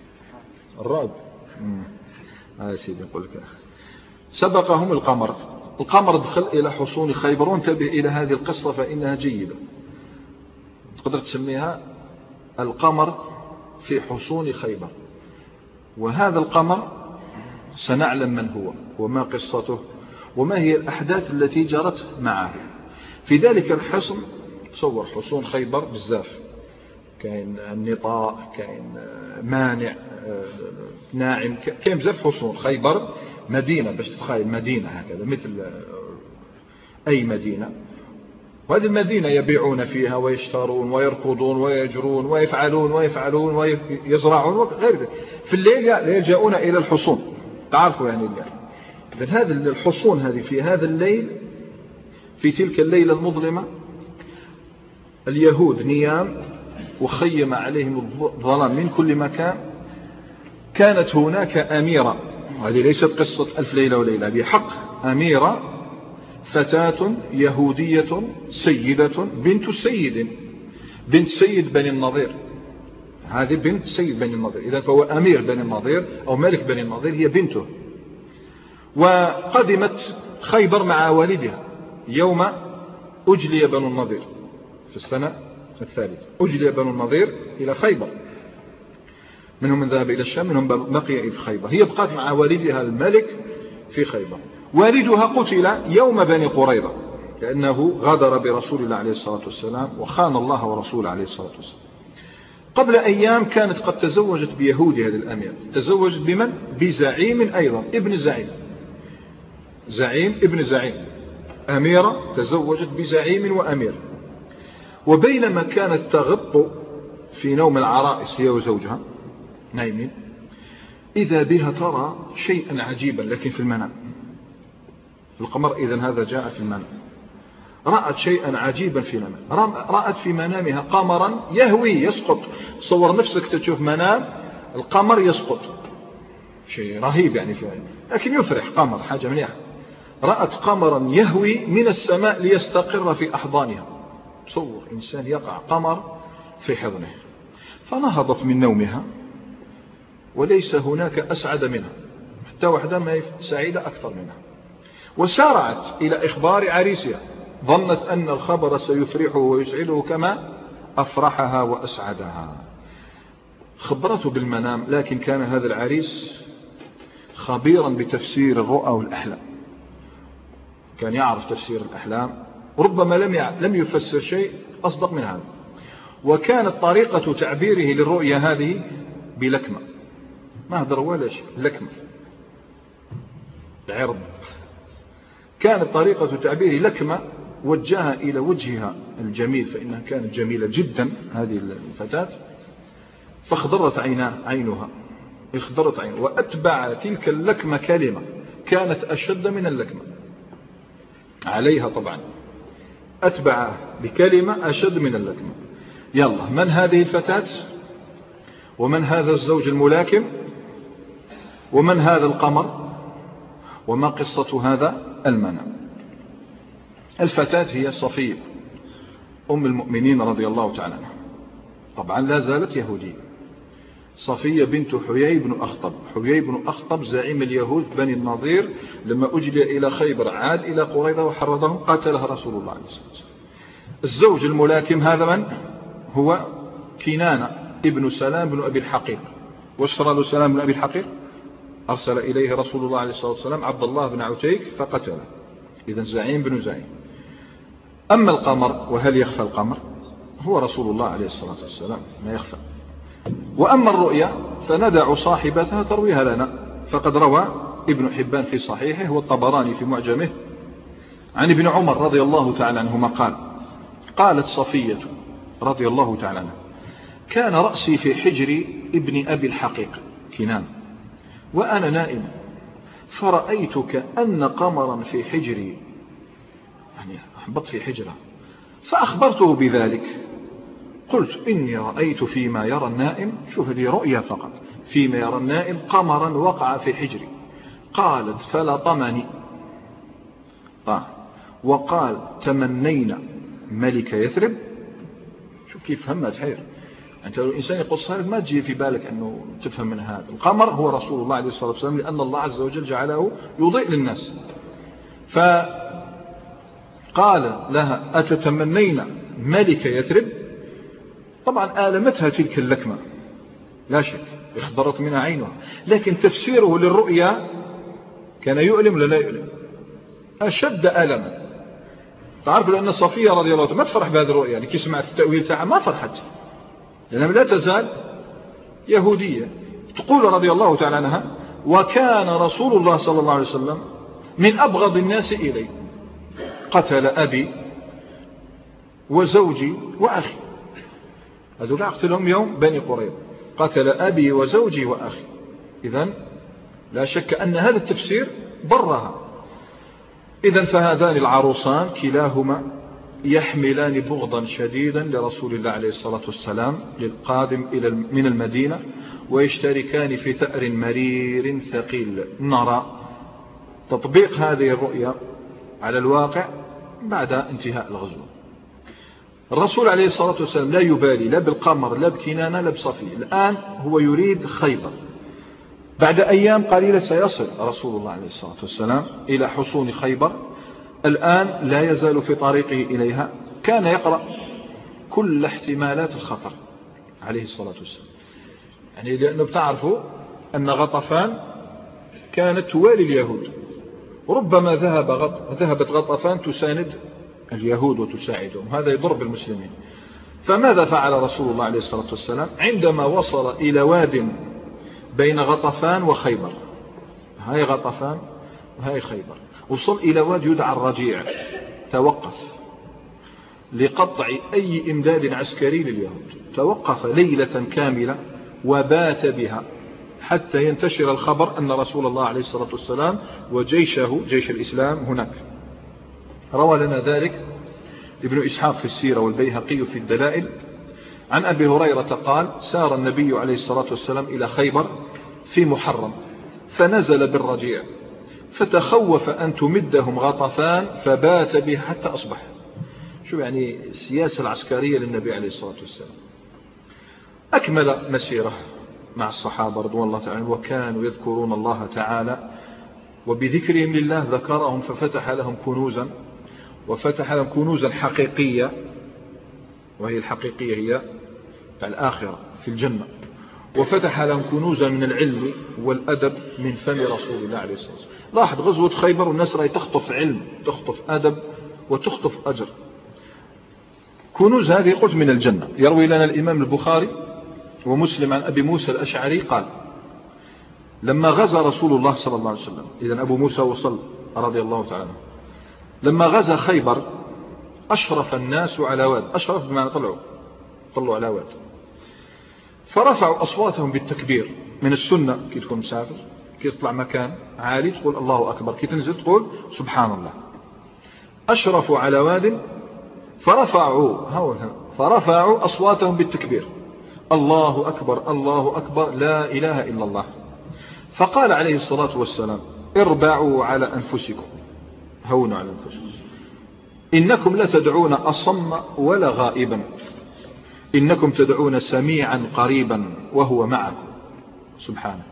الرعب. اه سيدي نقول لك سبقهم القمر. القمر دخل إلى حصون خيبر. وانتبه إلى هذه القصة فإنها جيدة، تقدر تسميها القمر في حصون خيبر. وهذا القمر سنعلم من هو وما قصته وما هي الأحداث التي جرت معه في ذلك الحصن. تصور حصون خيبر بزاف، كاين النطاء، كاين مانع، ناعم، كاين بزاف حصون. خيبر مدينة، باش تتخيل مدينة هكذا مثل أي مدينة. وهذه المدينة يبيعون فيها ويشترون ويركضون ويجرون ويفعلون ويفعلون ويزرعون وغير ذلك. في الليل يلجؤون إلى الحصون، تعرفوا يعني الليل. إذن هذه الحصون هذه في هذا الليل، في تلك الليلة المظلمة، اليهود نيام وخيم عليهم الظلام من كل مكان. كانت هناك أميرة، هذه ليست قصة ألف ليلة وليلة، بحق أميرة، فتاة يهودية سيدة بنت سيد، بنت سيد بني النضير. هذه بنت سيد بني النضير، إذا فهو أمير بني النضير أو ملك بني النضير، هي بنته. وقدمت خيبر مع والدها يوم أجلي بنو النضير في السنة الثالثة. أجلي بنو النضير إلى خيبر، منهم من ذهب إلى الشام، منهم بقي في خيبر. هي بقات مع والدها الملك في خيبر. والدها قتل يوم بني قريظة لأنه غدر برسول الله عليه الصلاة والسلام وخان الله ورسوله عليه الصلاة والسلام. قبل أيام كانت قد تزوجت بيهودي هذه الأمير. تزوجت بمن؟ بزعيم أيضا، ابن زعيم، زعيم ابن زعيم. أميرة تزوجت بزعيم وأمير. وبينما كانت تغط في نوم العرائس هي وزوجها نايمين، إذا بها ترى شيئا عجيبا لكن في المنام. القمر إذن هذا جاء في المنام. رأت شيئا عجيبا في المنام. رأت في منامها قمرا يهوي يسقط. صور نفسك تشوف منام القمر يسقط، شيء رهيب يعني فيه، لكن يفرح. قمر حاجة مليحة. رأت قمرا يهوي من السماء ليستقر في أحضانها. تصور إنسان يقع قمر في حضنه. فنهضت من نومها وليس هناك أسعد منها، حتى وحدها ما سعيدة أكثر منها. وسارعت إلى إخبار عريسها، ظنت أن الخبر سيفرحه ويسعده كما أفرحها وأسعدها. خبرته بالمنام، لكن كان هذا العريس خبيرا بتفسير الرؤى والأحلام، كان يعرف تفسير الأحلام، ربما لم لم يفسر شيء أصدق من هذا. وكانت طريقة تعبيره للرؤيا هذه بلكمة، ما هدر ولا شيء، لكمة عرض. كانت طريقة تعبيره لكمة وجهها إلى وجهها الجميل، فإنها كانت جميلة جدا هذه الفتاة. فاخضرت عينها عينها اخضرت عينها. وأتبع تلك اللكمة كلمة كانت أشد من اللكمة عليها طبعا، أتبع بكلمة أشد من اللكمة. يلا، من هذه الفتاة؟ ومن هذا الزوج الملاكم؟ ومن هذا القمر؟ وما قصة هذا المنام؟ الفتاة هي صفية أم المؤمنين رضي الله تعالى عنها، طبعا لا زالت يهودية. صفية بنت حيي بن أخطب. حيي بن أخطب زعيم اليهود بني النضير، لما أجلي إلى خيبر عاد إلى قريظة وحرضهم، قاتلها رسول الله عليه الصلاة والسلام. الزوج الملاكم هذا من هو؟ كنانة ابن سلام بن أبي الحقيق. واشترى له سلام بن أبي الحقيق؟ أرسل إليه رسول الله عليه الصلاة والسلام عبد الله بن عتيك فقتله. إذن زعيم بن زعيم. أما القمر، وهل يخفى القمر؟ هو رسول الله عليه الصلاة والسلام، ما يخفى. وأما الرؤيا فندع صاحبتها ترويها لنا. فقد روى ابن حبان في صحيحه والطبراني في معجمه عن ابن عمر رضي الله تعالى عنهما قال: قالت صفية رضي الله تعالى عنها: كان رأسي في حجر ابن أبي الحقيق كنان وأنا نائم، فرأيت كأن قمرا في حجري، يعني أحبط في حجره، فأخبرته بذلك. قلت: إني رأيت فيما يرى النائم، شوف هذه رؤيا فقط، فيما يرى النائم قمرا وقع في حجري. قالت: فلطمني. آه. وقال: تمنينا ملك يثرب. شوف كيف فهمها تحير. أنت لو الإنسان يقص هذا ما تجي في بالك أنه تفهم من هذا. القمر هو رسول الله عليه الصلاة والسلام، لأن الله عز وجل جعله يضيء للناس. فقال لها أتتمنين ملك يثرب؟ طبعا آلمتها تلك اللكمة لا شك، اخضرت منها عينها، لكن تفسيره للرؤيا كان يؤلم ولا لا يؤلم؟ أشد ألما. تعرف لأن صفية رضي الله عنها ما تفرح بهذه الرؤيا، يعني كي سمعت التأويل تاعها ما فرحت، لأنها لا تزال يهودية. تقول رضي الله تعالى عنها: وكان رسول الله صلى الله عليه وسلم من أبغض الناس إلي، قتل أبي وزوجي وأخي. هذول أقتلهم يوم بني قريظة، قتل أبي وزوجي وأخي. إذن لا شك أن هذا التفسير ضرها. إذن فهذان العروسان كلاهما يحملان بغضا شديدا لرسول الله عليه الصلاة والسلام للقادم إلى من المدينة، ويشتركان في ثأر مرير ثقيل. نرى تطبيق هذه الرؤيا على الواقع بعد انتهاء الغزو. الرسول عليه الصلاة والسلام لا يبالي لا بالقمر لا بكنانة لا بصفي. الآن هو يريد خيبر. بعد أيام قليلة سيصل رسول الله عليه الصلاة والسلام إلى حصون خيبر. الآن لا يزال في طريقه إليها. كان يقرأ كل احتمالات الخطر عليه الصلاة والسلام، يعني لأنه بتعرفوا أن غطفان كانت توالي اليهود، وربما ذهب غط... ذهبت غطفان تساند اليهود وتساعدهم، هذا يضر بالمسلمين. فماذا فعل رسول الله عليه الصلاة والسلام عندما وصل إلى واد بين غطفان وخيبر؟ هاي غطفان وهاي خيبر. وصل إلى واد يدعى الرجيع، توقف لقطع أي إمداد عسكري لليهود. توقف ليلة كاملة وبات بها حتى ينتشر الخبر أن رسول الله عليه الصلاة والسلام وجيشه جيش الإسلام هناك. روى لنا ذلك ابن إسحاق في السيرة والبيهقي في الدلائل عن أبي هريرة قال: سار النبي عليه الصلاة والسلام إلى خيبر في محرم، فنزل بالرجيع، فتخوف أن تمدهم غطفان، فبات به حتى أصبح. شو يعني السياسة العسكرية للنبي عليه الصلاة والسلام. أكمل مسيره مع الصحابة رضوان الله تعالى، وكانوا يذكرون الله تعالى، وبذكرهم لله ذكرهم ففتح لهم كنوزا، وفتح لهم كنوزا حقيقية، وهي الحقيقية هي الآخرة في الجنة، وفتح لهم كنوزا من العلم والأدب من فم رسول الله عليه الصلاة والسلام. لاحظ غزوة خيبر والناس رأي تخطف علم، تخطف أدب، وتخطف أجر. كنوز هذه قلت من الجنة. يروي لنا الإمام البخاري ومسلم عن أبي موسى الأشعري قال: لما غزا رسول الله صلى الله عليه وسلم، إذن أبو موسى وصل رضي الله تعالى عنه، لما غزا خيبر أشرف الناس على واد. أشرف بمعنى طلعوا طلعوا على واد، فرفعوا أصواتهم بالتكبير. من السنة كي تكون مسافر، كي تطلع مكان عالي تقول الله أكبر، كي تنزل تقول سبحان الله. أشرفوا على واد فرفعوا فرفعوا أصواتهم بالتكبير: الله أكبر الله أكبر لا إله إلا الله. فقال عليه الصلاة والسلام: اربعوا على أنفسكم، هونوا على أنفسكم، إنكم لا تدعون أصم ولا غائبا، إنكم تدعون سميعا قريبا وهو معكم سبحانه.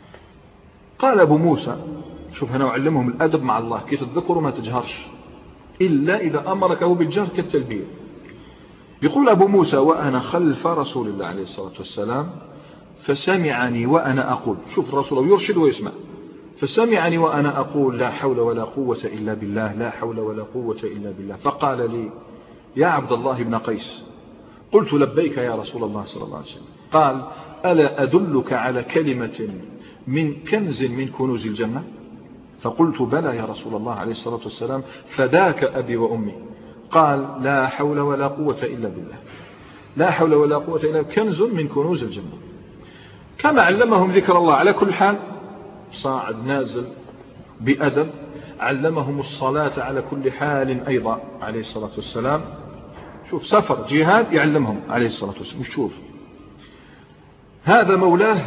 قال أبو موسى: شوف هنا أعلمهم الأدب مع الله، كي تتذكروا ما تجهرش إلا إذا أمركه بالجهر كالتلبية. يقول أبو موسى: وأنا خلف رسول الله عليه الصلاة والسلام فسمعني وأنا أقول، شوف الرسول يرشد ويسمع، فسمعني وأنا أقول لا حول ولا قوة إلا بالله، لا حول ولا قوة إلا بالله. فقال لي: يا عبد الله بن قيس. قلت: لبيك يا رسول الله صلى الله عليه وسلم. قال: ألا أدلك على كلمة من كنز من كنوز الجنة؟ فقلت: بلى يا رسول الله عليه الصلاة والسلام، فداك أبي وأمي. قال: لا حول ولا قوة إلا بالله، لا حول ولا قوة إلا بالله، كنز من كنوز الجنة. كما علمهم ذكر الله على كل حال، صاعد نازل بأدب. علمهم الصلاة على كل حال أيضا عليه الصلاة والسلام. شوف سفر جهاد يعلمهم عليه الصلاة والسلام. شوف هذا مولاه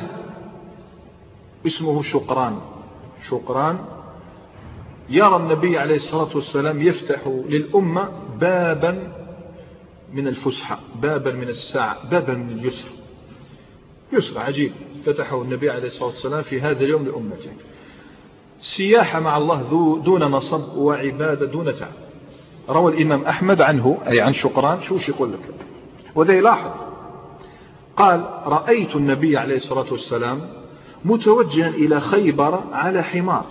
اسمه شقران. شقران يرى النبي عليه الصلاة والسلام يفتح للأمة بابا من الفسحة، بابا من السعة، بابا من اليسر. يسر عجيب فتحه النبي عليه الصلاة والسلام في هذا اليوم لأمته. سياحة مع الله دون نصب وعبادة دون تعب. روى الإمام أحمد عنه أي عن شقران شوش يقول لك وذا يلاحظ قال رأيت النبي عليه الصلاة والسلام متوجها إلى خيبر على حمار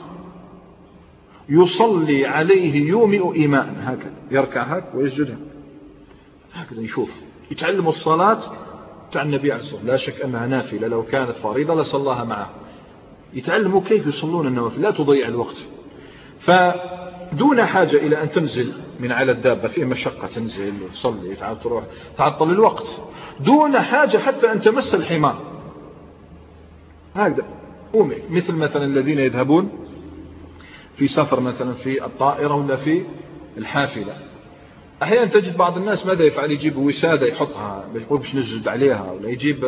يصلي عليه يومئ إيماء هكذا يركع هكذا ويسجد هكذا يشوف يتعلم الصلاة تاع النبي عليه الصلاة والسلام. لا شك أنها نافلة لو كانت فريضة لصلاها معه. يتعلموا كيف يصلون النوافل لا تضيع الوقت. فدون حاجة إلى أن تنزل من على الدابة في مشقة تنزل وتصلي تعال تروح تعطل الوقت دون حاجة حتى أن تمس الحمار هكذا أمي مثل مثلا الذين يذهبون في سفر مثلا في الطائرة ولا في الحافلة. أحيانا تجد بعض الناس ماذا يفعل يجيب وسادة يحطها يقول باش نسجد عليها ولا يجيب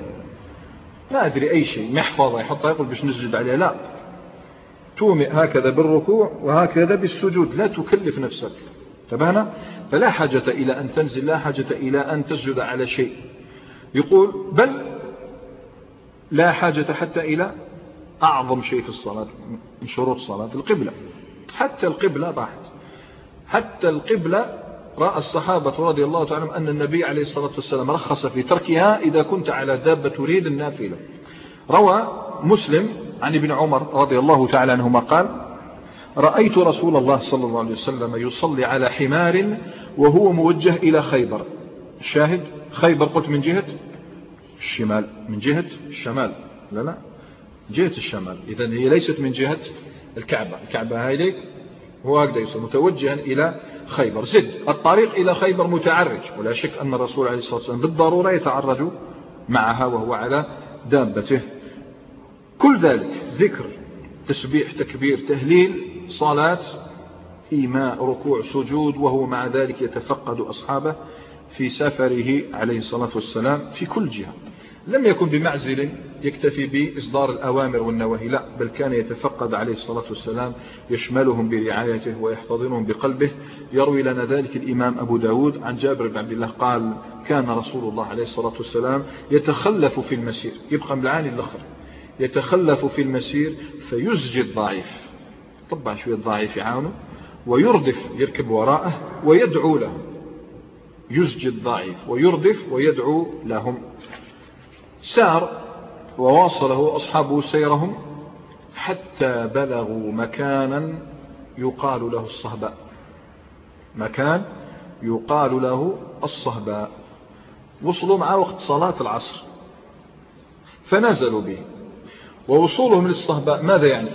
لا أدري أي شيء محفظة يحطها يقول باش نسجد عليها. لا تومئ هكذا بالركوع وهكذا بالسجود لا تكلف نفسك تبهنا. فلا حاجة إلى أن تنزل لا حاجة إلى أن تسجد على شيء. يقول بل لا حاجة حتى إلى أعظم شيء في الصلاة من شروط الصلاة القبلة. حتى القبلة ضاحت حتى القبلة رأى الصحابة رضي الله تعالى عنهم أن النبي عليه الصلاة والسلام رخص في تركها إذا كنت على دابة تريد النافلة. روى مسلم عن ابن عمر رضي الله تعالى عنهما قال رأيت رسول الله صلى الله عليه وسلم يصلي على حمار وهو موجه إلى خيبر. الشاهد خيبر قلت من جهة الشمال من جهة الشمال لا لا جهة الشمال. إذن هي ليست من جهة الكعبة. الكعبة هذه هو هكذا يصير متوجها إلى خيبر. زد الطريق إلى خيبر متعرج ولا شك أن الرسول عليه الصلاة والسلام بالضرورة يتعرج معها وهو على دابته. كل ذلك ذكر تسبيح تكبير تهليل صلاة إيماء ركوع سجود وهو مع ذلك يتفقد أصحابه في سفره عليه الصلاة والسلام في كل جهة. لم يكن بمعزل يكتفي بإصدار الأوامر والنواهي لا بل كان يتفقد عليه الصلاة والسلام يشملهم برعايته ويحتضنهم بقلبه. يروي لنا ذلك الإمام أبو داود عن جابر بن عبد الله قال كان رسول الله عليه الصلاة والسلام يتخلف في المسير يبقى ملعاني الأخر يتخلف في المسير فيزجي الضعيف طبعا شوية الضعيف يعاونه ويردف يركب وراءه ويدعو له. يزجي الضعيف ويردف ويدعو لهم. سار وواصله أصحابه سيرهم حتى بلغوا مكانا يقال له الصهباء. مكان يقال له الصهباء. وصلوا مع وقت صلاة العصر فنزلوا به. ووصولهم للصهباء ماذا يعني؟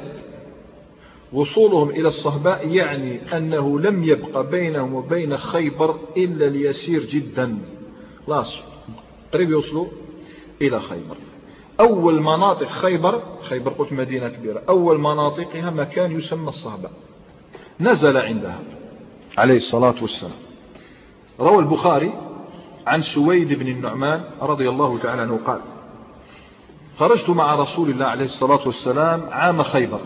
وصولهم إلى الصهباء يعني أنه لم يبق بينهم وبين خيبر إلا اليسير جدا. خلاص قريب يوصلوا إلى خيبر. أول مناطق خيبر خيبر قلت مدينة كبيرة أول مناطقها مكان يسمى الصهباء. نزل عندها عليه الصلاة والسلام. روى البخاري عن سويد بن النعمان رضي الله تعالى عنه قال خرجت مع رسول الله عليه الصلاة والسلام عام خيبر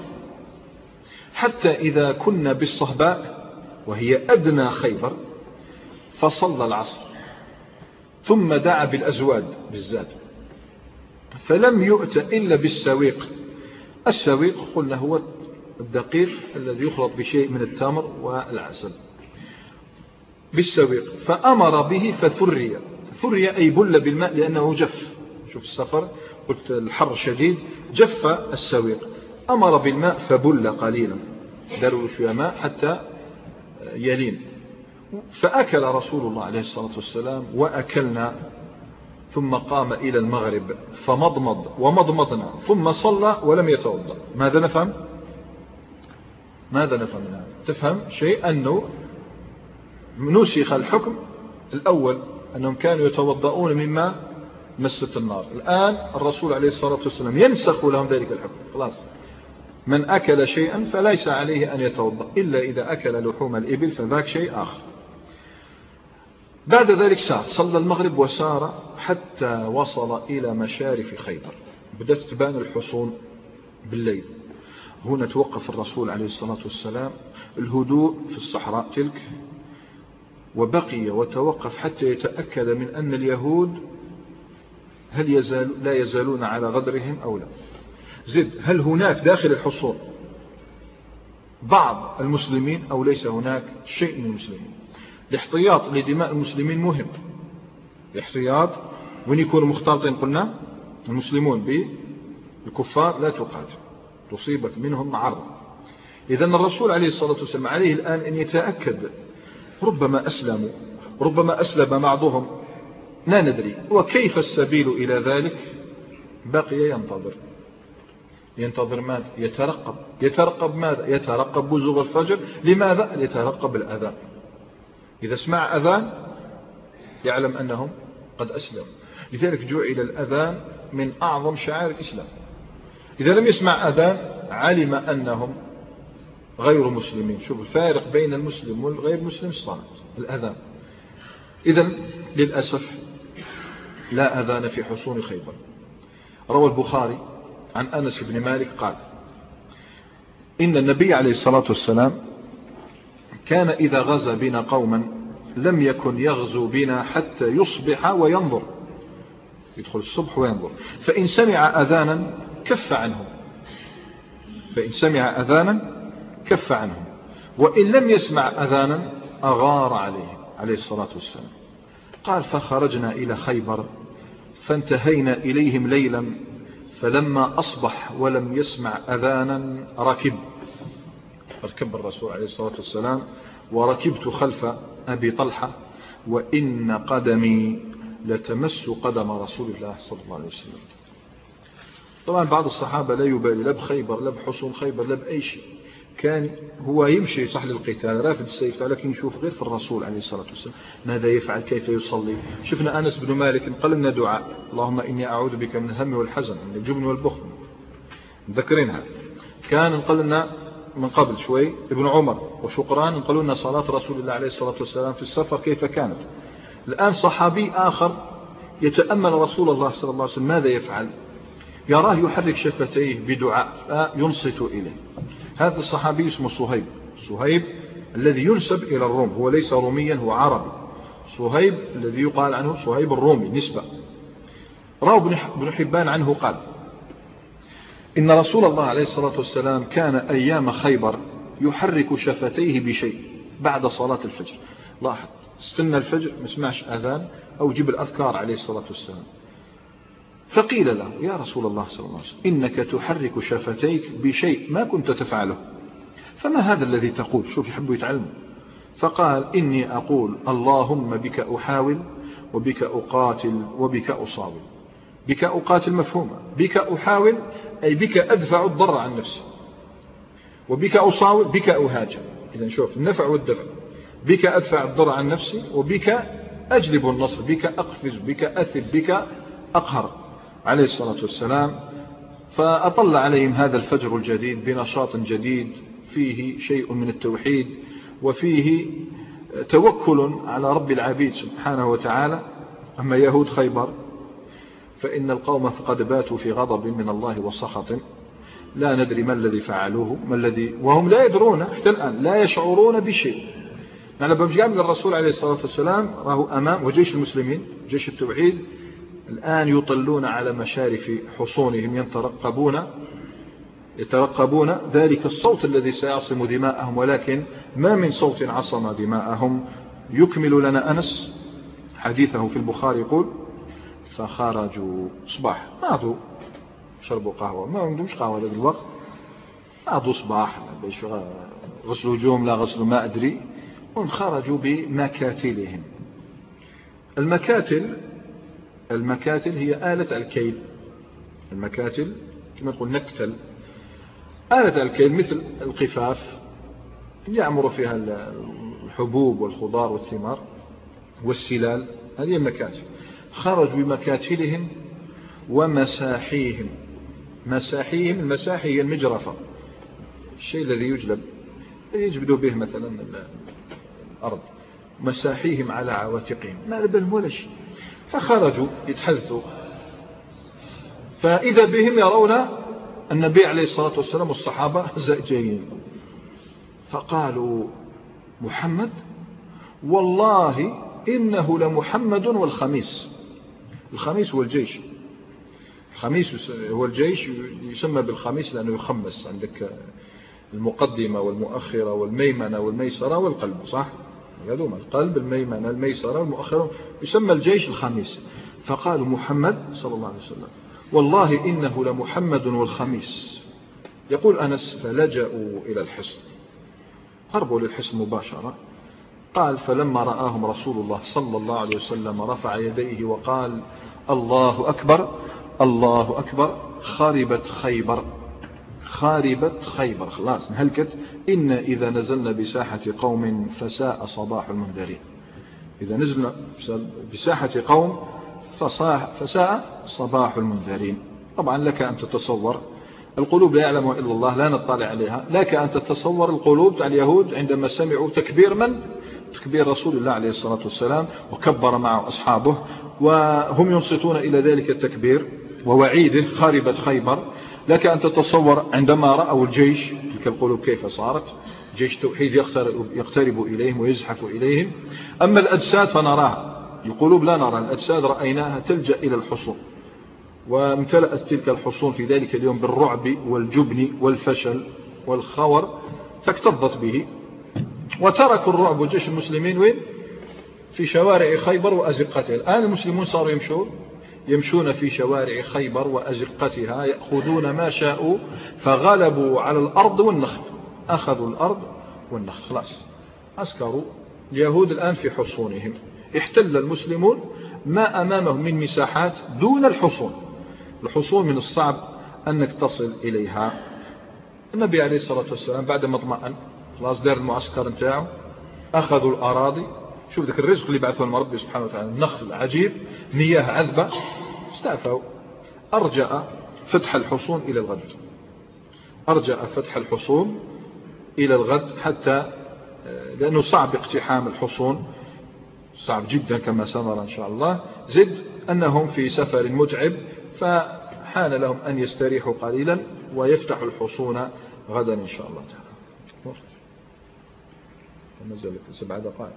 حتى إذا كنا بالصهباء وهي أدنى خيبر فصلى العصر ثم دعا بالأزواد بالزاد فلم يؤت إلا بالسويق. السويق قلنا هو الدقيق الذي يخلط بشيء من التمر والعسل بالسويق فأمر به فثري. ثري أي بل بالماء لأنه جف. شوف السفر قلت الحر شديد جف السويق. أمر بالماء فبل قليلا داروا شوية ماء حتى يلين. فأكل رسول الله عليه الصلاة والسلام وأكلنا ثم قام إلى المغرب فمضمض ومضمضنا ثم صلى ولم يتوضأ. ماذا نفهم؟ ماذا نفهم من هذا؟ تفهم شيء أنه نسخ الحكم الأول أنهم كانوا يتوضؤون مما مست النار. الآن الرسول عليه الصلاة والسلام ينسخ لهم ذلك الحكم. خلاص من أكل شيئا فليس عليه أن يتوضأ إلا إذا أكل لحوم الإبل فذاك شيء آخر. بعد ذلك سار صلى المغرب وسار حتى وصل إلى مشارف خيبر. بدأت تبان الحصون بالليل. هنا توقف الرسول عليه الصلاة والسلام. الهدوء في الصحراء تلك وبقي وتوقف حتى يتأكد من أن اليهود هل يزال لا يزالون على غدرهم أو لا. زد هل هناك داخل الحصون بعض المسلمين أو ليس هناك شيء من المسلمين. الاحتياط لدماء المسلمين مهم. الاحتياط وين يكونوا مختلطين قلنا المسلمون بالكفار لا تقاتل تصيبك منهم معرض. إذن الرسول عليه الصلاة والسلام عليه الآن أن يتأكد، ربما أسلموا ربما أسلم بعضهم لا ندري، وكيف السبيل إلى ذلك؟ بقي ينتظر ينتظر ماذا؟ يترقب يترقب ماذا؟ يترقب بزوغ الفجر. لماذا؟ يترقب الأذان. إذا سمع أذان يعلم أنهم قد أسلموا. لذلك جعل الأذان من أعظم شعائر الإسلام. إذا لم يسمع أذان علم أنهم غير مسلمين. شوف الفارق بين المسلم والغير مسلم الصلاة الأذان. إذن للأسف لا أذان في حصون خيبر. روى البخاري عن أنس بن مالك قال إن النبي عليه الصلاة والسلام كان إذا غزا بنا قوما لم يكن يغزو بنا حتى يصبح وينظر، يدخل الصبح وينظر، فإن سمع أذانا كف عنهم فإن سمع أذانا كف عنهم وإن لم يسمع أذانا أغار عليه عليه الصلاة والسلام. قال فخرجنا إلى خيبر فانتهينا إليهم ليلا فلما أصبح ولم يسمع أذانا ركب ركب الرسول عليه الصلاة والسلام وركبت خلف أبي طلحة وإن قدمي لتمس قدم رسول الله صلى الله عليه وسلم. طبعا بعض الصحابة لا يبالي لا بخيبر لا بحصون خيبر لا بأي شيء، كان هو يمشي صح للقتال رافد السيف، لكن يشوف غير في الرسول عليه الصلاة والسلام ماذا يفعل كيف يصلي. شفنا أنس بن مالك قال لنا دعاء اللهم إني أعوذ بك من الهم والحزن من الجبن والبخل، مذكرينها. كان قال لنا من قبل شوي ابن عمر وشقران قالوا لنا صلاة رسول الله عليه الصلاة والسلام في السفر كيف كانت. الآن صحابي آخر يتأمل رسول الله صلى الله عليه وسلم ماذا يفعل، يراه يحرك شفتيه بدعاء فينصت إليه. هذا الصحابي اسمه صهيب صهيب الذي ينسب إلى الروم، هو ليس روميا هو عربي. صهيب الذي يقال عنه صهيب الرومي نسبة. روى ابن حبان عنه قال إن رسول الله عليه الصلاة والسلام كان أيام خيبر يحرك شفتيه بشيء بعد صلاة الفجر. لاحظ استنى الفجر ما سمعش أذان أو جيب الأذكار عليه الصلاة والسلام. فقيل له يا رسول الله صلى الله عليه وسلم إنك تحرك شفتيك بشيء ما كنت تفعله، فما هذا الذي تقول؟ شوف يحبوا يتعلموا. فقال إني أقول اللهم بك أحاول وبك أقاتل وبك أصاول. بك أقاتل مفهومة، بك أحاول أي بك أدفع الضر عن نفسي، وبك أصاول بك أهاجم. إذن شوف النفع والدفع، بك أدفع الضر عن نفسي وبك أجلب النصر، بك أقفز بك أثب بك أقهر عليه الصلاة والسلام. فأطل عليهم هذا الفجر الجديد بنشاط جديد فيه شيء من التوحيد وفيه توكل على رب العبيد سبحانه وتعالى. أما يهود خيبر فإن القوم فقد باتوا في غضب من الله وسخط، لا ندري ما الذي فعلوه ما الذي وهم لا يدرون حتى الآن لا يشعرون بشيء. يعني بمجاب للرسول عليه الصلاة والسلام راه أمام وجيش المسلمين جيش التوحيد الآن يطلون على مشارف حصونهم يترقبون يترقبون ذلك الصوت الذي سيعصم دماءهم، ولكن ما من صوت عصم دماءهم. يكمل لنا أنس حديثه في البخاري يقول فخرجوا صباح ناضوا شربوا قهوة، ما عندهمش قهوة ذاك الوقت، ناضوا صباح غسلوا جوم لا غسلوا ما أدري، وخرجوا بمكاتلهم. المكاتل المكاتل هي آلة الكيل، المكاتل كما تقول نكتل، آلة الكيل مثل القفاف يعمر فيها الحبوب والخضار والثمار والسلال، هذه المكاتل. خرجوا بمكاتلهم ومساحيهم. مساحيهم المساحي هي المجرفة، الشيء الذي يجلب يجبدوا به مثلا الأرض. مساحيهم على عواتقهم ما لبن ولا شيء. فخرجوا يتحدثوا فإذا بهم يرون النبي عليه الصلاة والسلام والصحابة جايين. فقالوا محمد والله إنه لمحمد والخميس. الخميس هو الجيش، الخميس هو الجيش يسمى بالخميس لأنه يخمس. عندك المقدمة والمؤخرة والميمنة والميسرة والقلب، صح؟ هذوما القلب الميمنة الميسرة والمؤخرة، يسمى الجيش الخميس. فقالوا محمد صلى الله عليه وسلم والله إنه لمحمد والخميس. يقول أنس فلجأوا إلى الحصن، هربوا للحصن مباشرة. قال فلما رآهم رسول الله صلى الله عليه وسلم رفع يديه وقال الله أكبر الله أكبر خاربت خيبر خاربت خيبر، خلاص انهلكت. إن إذا نزلنا بساحة قوم فساء صباح المنذرين. إذا نزلنا بساحة قوم فساء صباح المنذرين. طبعا لك أن تتصور، القلوب لا يعلمها إلا الله، لا نطلع عليها. لك أن تتصور القلوب تاع اليهود عندما سمعوا تكبير من؟ تكبير رسول الله عليه الصلاة والسلام، وكبر معه أصحابه وهم ينصتون إلى ذلك التكبير ووعيده خاربت خيبر. لك أن تتصور عندما رأوا الجيش تلك القلوب كيف صارت، جيش توحيد يقترب, يقترب إليهم ويزحف إليهم. أما الأجساد فنراها، القلوب لا نرى، الأجساد رأيناها تلجأ إلى الحصون، وامتلأت تلك الحصون في ذلك اليوم بالرعب والجبن والفشل والخور، فاكتظت به وتركوا الرعب. وجيش المسلمين وين؟ في شوارع خيبر وأزقتها. الآن المسلمون صاروا يمشون يمشون في شوارع خيبر وأزقتها، يأخذون ما شاءوا، فغلبوا على الأرض والنخل، أخذوا الأرض والنخل، خلاص أسكروا. اليهود الآن في حصونهم، احتل المسلمون ما أمامهم من مساحات دون الحصون. الحصون من الصعب أنك تصل إليها. النبي عليه الصلاة والسلام بعد ما اطمأن خلاص دار المعسكر نتاعه، أخذوا الأراضي. شوف ذلك الرزق اللي بعثه لنا ربي سبحانه وتعالى، النخل عجيب، مياه عذبة، استعفوا. أرجأ فتح الحصون إلى الغد، أرجأ فتح الحصون إلى الغد، حتى لأنه صعب اقتحام الحصون، صعب جدا كما سنرى إن شاء الله. زد أنهم في سفر متعب، فحان لهم أن يستريحوا قليلا ويفتحوا الحصون غدا إن شاء الله تعالى. نزل سبع دقائق.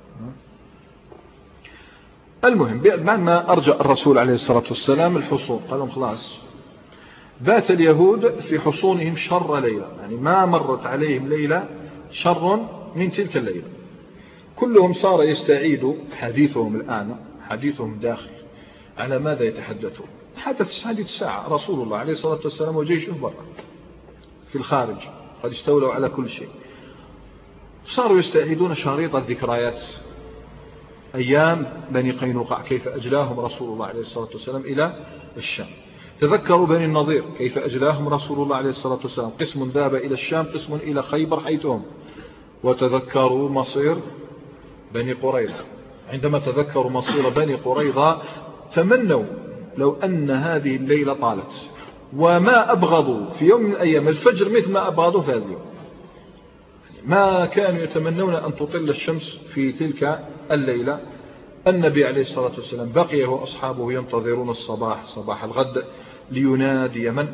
المهم بعد ما أرجع الرسول عليه الصلاة والسلام الحصون، قال لهم خلاص بات اليهود في حصونهم شر ليلة، يعني ما مرت عليهم ليلة شر من تلك الليلة. كلهم صار يستعيد حديثهم الآن، حديثهم داخل على ماذا يتحدثون. حدث حديث ساعة، رسول الله عليه الصلاة والسلام وجيشه برا في الخارج قد استولوا على كل شيء. صاروا يستعيدون شريط الذكريات، أيام بني قينقاع كيف أجلاهم رسول الله عليه الصلاة والسلام إلى الشام. تذكروا بني النضير كيف أجلاهم رسول الله عليه الصلاة والسلام، قسم ذهب إلى الشام قسم إلى خيبر حيثهم. وتذكروا مصير بني قريظة، عندما تذكروا مصير بني قريظة تمنوا لو أن هذه الليلة طالت، وما أبغضوا في يوم من الأيام الفجر مثل ما أبغضوا في هذا اليوم. ما كانوا يتمنون أن تطل الشمس في تلك الليلة. النبي عليه الصلاة والسلام بقي وأصحابه ينتظرون الصباح، صباح الغد، لينادي من؟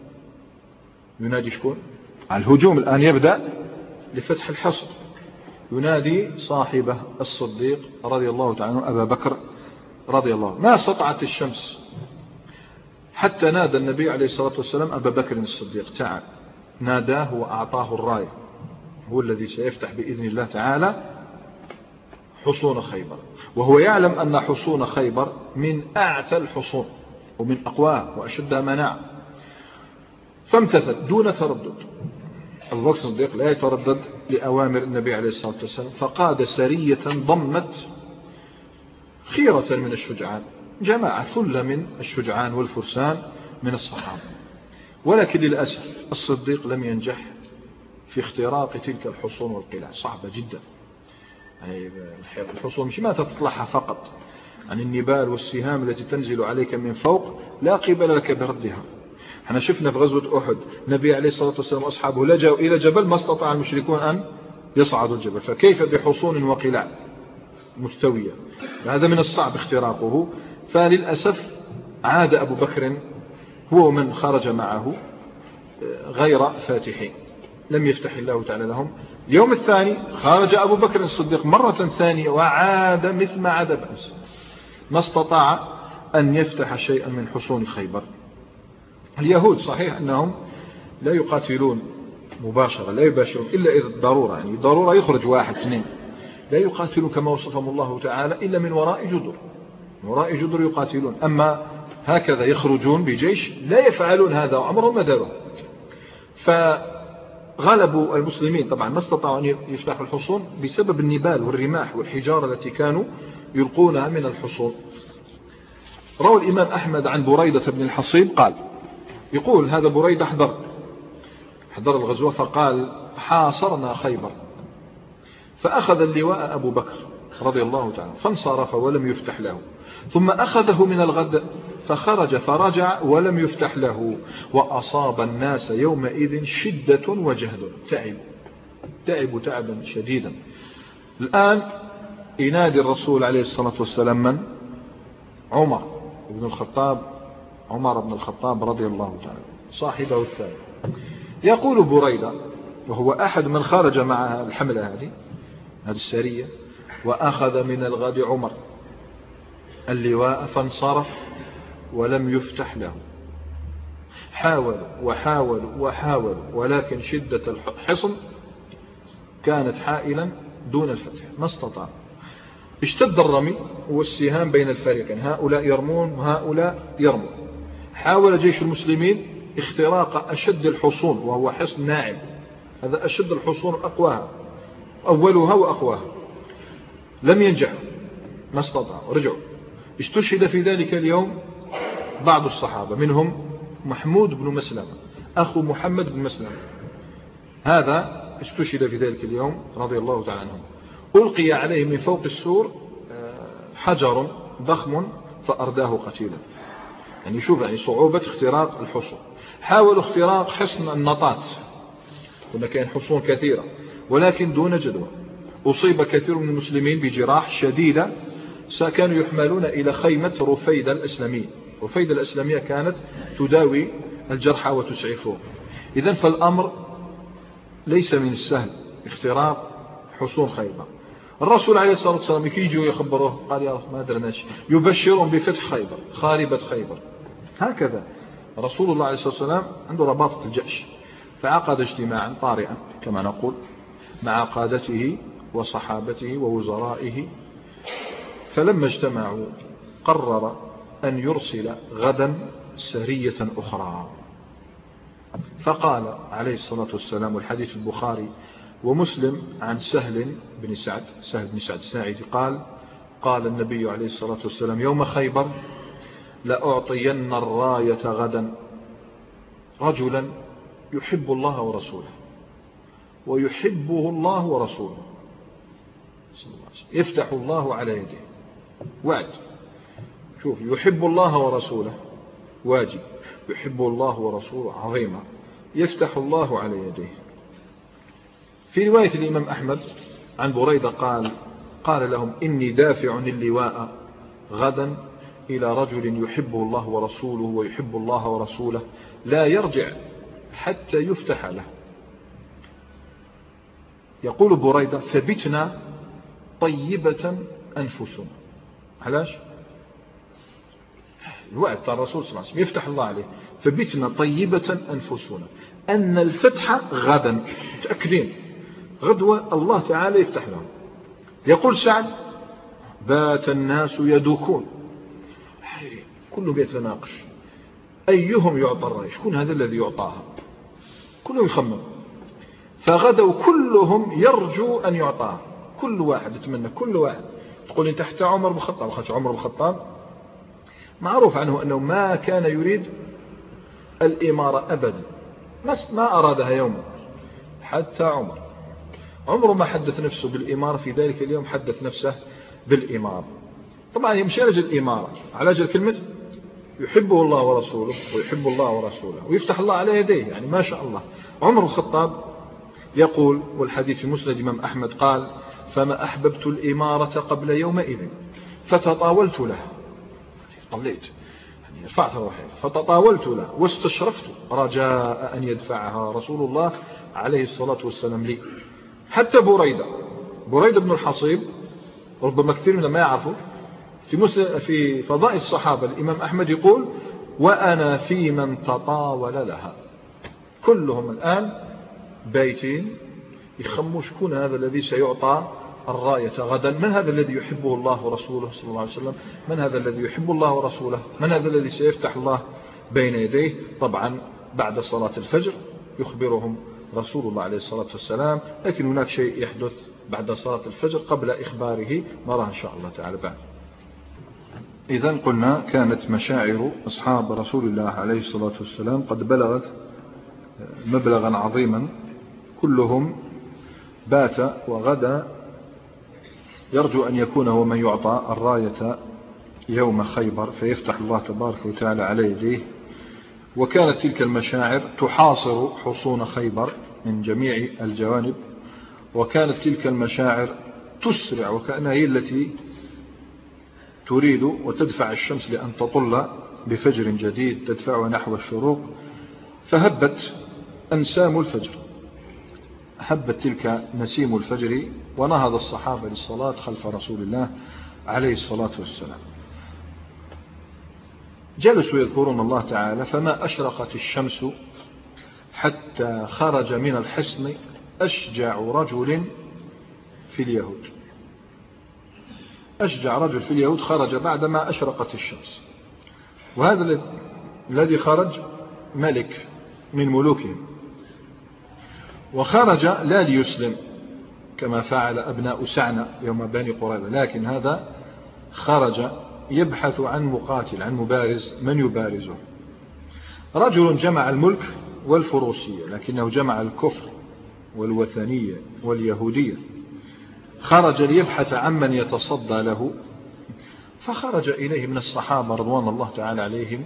ينادي شكون؟ الهجوم الآن يبدأ لفتح الحصن. ينادي صاحبه الصديق رضي الله تعالى عنه أبا بكر رضي الله. ما استطاعت الشمس حتى نادى النبي عليه الصلاة والسلام أبا بكر الصديق تعال. ناداه وأعطاه الراية، هو الذي سيفتح بإذن الله تعالى حصون خيبر، وهو يعلم أن حصون خيبر من أعتى الحصون ومن أقواها وأشدها مناعة. فامتثل دون تردد. أبو بكر الصديق لا يتردد لأوامر النبي عليه الصلاة والسلام، فقاد سرية ضمت خيرة من الشجعان، جماعة ثلة من الشجعان والفرسان من الصحابة. ولكن للأسف الصديق لم ينجح في اختراق تلك الحصون والقلاع، صعبة جدا. يعني الحصون مش ما تطلعها فقط، عن النبال والسهام التي تنزل عليك من فوق لا قبل لك بردها. احنا شفنا في غزوة أحد النبي عليه الصلاة والسلام وأصحابه لجأوا إلى جبل ما استطاع المشركون أن يصعدوا الجبل، فكيف بحصون وقلاع مستوية؟ هذا من الصعب اختراقه. فللأسف عاد أبو بكر هو من خرج معه غير فاتحين، لم يفتح الله تعالى لهم. اليوم الثاني خرج أبو بكر الصديق مرة ثانية وعاد مثل ما عاد بأمس، ما استطاع أن يفتح شيئا من حصون خيبر. اليهود صحيح أنهم لا يقاتلون مباشرة، لا يباشرون إلا إذا الضرورة، يعني ضرورة يخرج واحد اثنين، لا يقاتلون كما وصفهم الله تعالى إلا من وراء جدر، من وراء جدر يقاتلون. أما هكذا يخرجون بجيش لا يفعلون هذا وعمرهم ما داروا. فغلبوا المسلمين طبعا، ما استطاعوا أن يفتحوا الحصون بسبب النبال والرماح والحجارة التي كانوا يلقونها من الحصون. روى الإمام أحمد عن بريدة بن الحصيب قال، يقول هذا بريدة حضر حضر الغزوة، فقال حاصرنا خيبر فأخذ اللواء أبو بكر رضي الله تعالى فانصرف ولم يفتح له، ثم أخذه من الغد فخرج فرجع ولم يفتح له، وأصاب الناس يومئذ شدة وجهد، تعب تعب تعبا شديدا. الآن ينادي الرسول عليه الصلاة والسلام من؟ عمر بن الخطاب، عمر بن الخطاب رضي الله تعالى صاحبه الثاني. يقول بريدة وهو أحد من خرج مع الحملة هذه هذه السرية، وأخذ من الغد عمر اللواء فانصرف ولم يفتح له، حاولوا وحاولوا وحاولوا ولكن شدة الحصن كانت حائلا دون الفتح، ما استطاع. اشتد الرمي والسهام بين الفريقين، هؤلاء يرمون وهؤلاء يرمون. حاول جيش المسلمين اختراق أشد الحصون وهو حصن ناعم، هذا أشد الحصون أقواها، أولها وأقواها، لم ينجحوا، ما استطاعوا، رجعوا. استشهد في ذلك اليوم بعض الصحابة، منهم محمود بن مسلمة أخو محمد بن مسلمة، هذا استشهد في ذلك اليوم رضي الله تعالى عنه. ألقي عليه من فوق السور حجر ضخم فأرداه قتيلا. يعني شوف يعني صعوبة اختراق الحصون. حاولوا اختراق حصن النطات، كنا كان حصون كثيرة ولكن دون جدوى. أصيب كثير من المسلمين بجراح شديدة، كانوا يحملون إلى خيمة رفيدة الأسلمية. رفيدة الأسلمية كانت تداوي الجرحى وتسعفهم. إذن فالأمر ليس من السهل اختراق حصون خيبر. الرسول عليه الصلاة والسلام يجوا يخبروه، قال يا رسول ما درناش، يبشرهم بفتح خيبر، خاربة خيبر. هكذا رسول الله عليه الصلاة والسلام عنده رباطة الجأش، فعقد اجتماعا طارئا كما نقول مع قادته وصحابته ووزرائه، فلما اجتمعوا قرر أن يرسل غدا سرية أخرى. فقال عليه الصلاة والسلام، والحديث البخاري ومسلم عن سهل بن سعد سهل بن سعد الساعدي قال قال النبي عليه الصلاة والسلام يوم خيبر لأعطين الراية غدا رجلا يحب الله ورسوله ويحبه الله ورسوله، يفتح الله على يده، وعد. شوف، يحب الله ورسوله واجب، يحب الله ورسوله عظيمة، يفتح الله على يديه. في رواية الإمام أحمد عن بريدة قال قال لهم إني دافع اللواء غدا إلى رجل يحبه الله ورسوله ويحب الله ورسوله لا يرجع حتى يفتح له. يقول بريدة فبتنا طيبة أنفسنا. علاش؟ الوعد تاع الرسول صلى الله عليه وسلم يفتح الله عليه، فبتنا طيبة أنفسنا أن الفتح غدا، متأكدين غدوة الله تعالى يفتح لهم. يقول سعد بات الناس يدوكون، كلهم يتناقش أيهم يعطى الرأي، شكون هذا الذي يعطاها، كلهم يخمم. فغدوا كلهم يرجو أن يعطاها، كل واحد يتمنى، كل واحد تقول انت حتى عمر بن الخطاب، خاطر عمر بن الخطاب معروف عنه أنه ما كان يريد الإمارة أبدا، ما أرادها يوما. حتى عمر عمره ما حدث نفسه بالإمارة، في ذلك اليوم حدث نفسه بالإمارة. طبعا يمشي على أجل الإمارة، على أجل كلمة يحبه الله ورسوله ويحب الله ورسوله ويفتح الله على يديه، يعني ما شاء الله. عمر بن الخطاب يقول، والحديث في مسند الإمام أحمد قال فما أحببت الإمارة قبل يومئذ فتطاولت لها، طليت يعني رفعت روحي فتطاولت لها واستشرفت رجاء أن يدفعها رسول الله عليه الصلاة والسلام لي. حتى بريدة بريدة بن الحصيب ربما كثير من ما يعرفوا في في فضائل الصحابة الإمام أحمد يقول وأنا في من تطاول لها. كلهم الآن بايتين يخموا شكون هذا الذي سيعطى الراية غدا، من هذا الذي يحبه الله ورسوله صلى الله عليه وسلم، من هذا الذي يحب الله ورسوله، من هذا الذي سيفتح الله بين يديه. طبعا بعد صلاة الفجر يخبرهم رسول الله عليه الصلاة والسلام، لكن هناك شيء يحدث بعد صلاة الفجر قبل إخباره نراه إن شاء الله تعالى بعد. إذن قلنا كانت مشاعر أصحاب رسول الله عليه الصلاة والسلام قد بلغت مبلغا عظيما، كلهم بات وغدا يرجو أن يكون هو من يعطى الراية يوم خيبر فيفتح الله تبارك وتعالى على يديه. وكانت تلك المشاعر تحاصر حصون خيبر من جميع الجوانب، وكانت تلك المشاعر تسرع وكأنها هي التي تريد وتدفع الشمس لأن تطل بفجر جديد تدفعها نحو الشروق. فهبت أنسام الفجر، هبت تلك نسيم الفجر، ونهض الصحابة للصلاة خلف رسول الله عليه الصلاة والسلام. جلسوا يذكرون الله تعالى، فما أشرقت الشمس حتى خرج من الحصن أشجع رجل في اليهود. أشجع رجل في اليهود خرج بعدما أشرقت الشمس، وهذا الذي خرج ملك من ملوكهم، وخرج لا ليسلم كما فعل أبناء سعنة يوم بني قريظة، لكن هذا خرج يبحث عن مقاتل، عن مبارز من يبارزه. رجل جمع الملك والفروسية لكنه جمع الكفر والوثنية واليهودية، خرج ليبحث عن من يتصدى له، فخرج إليه من الصحابة رضوان الله تعالى عليهم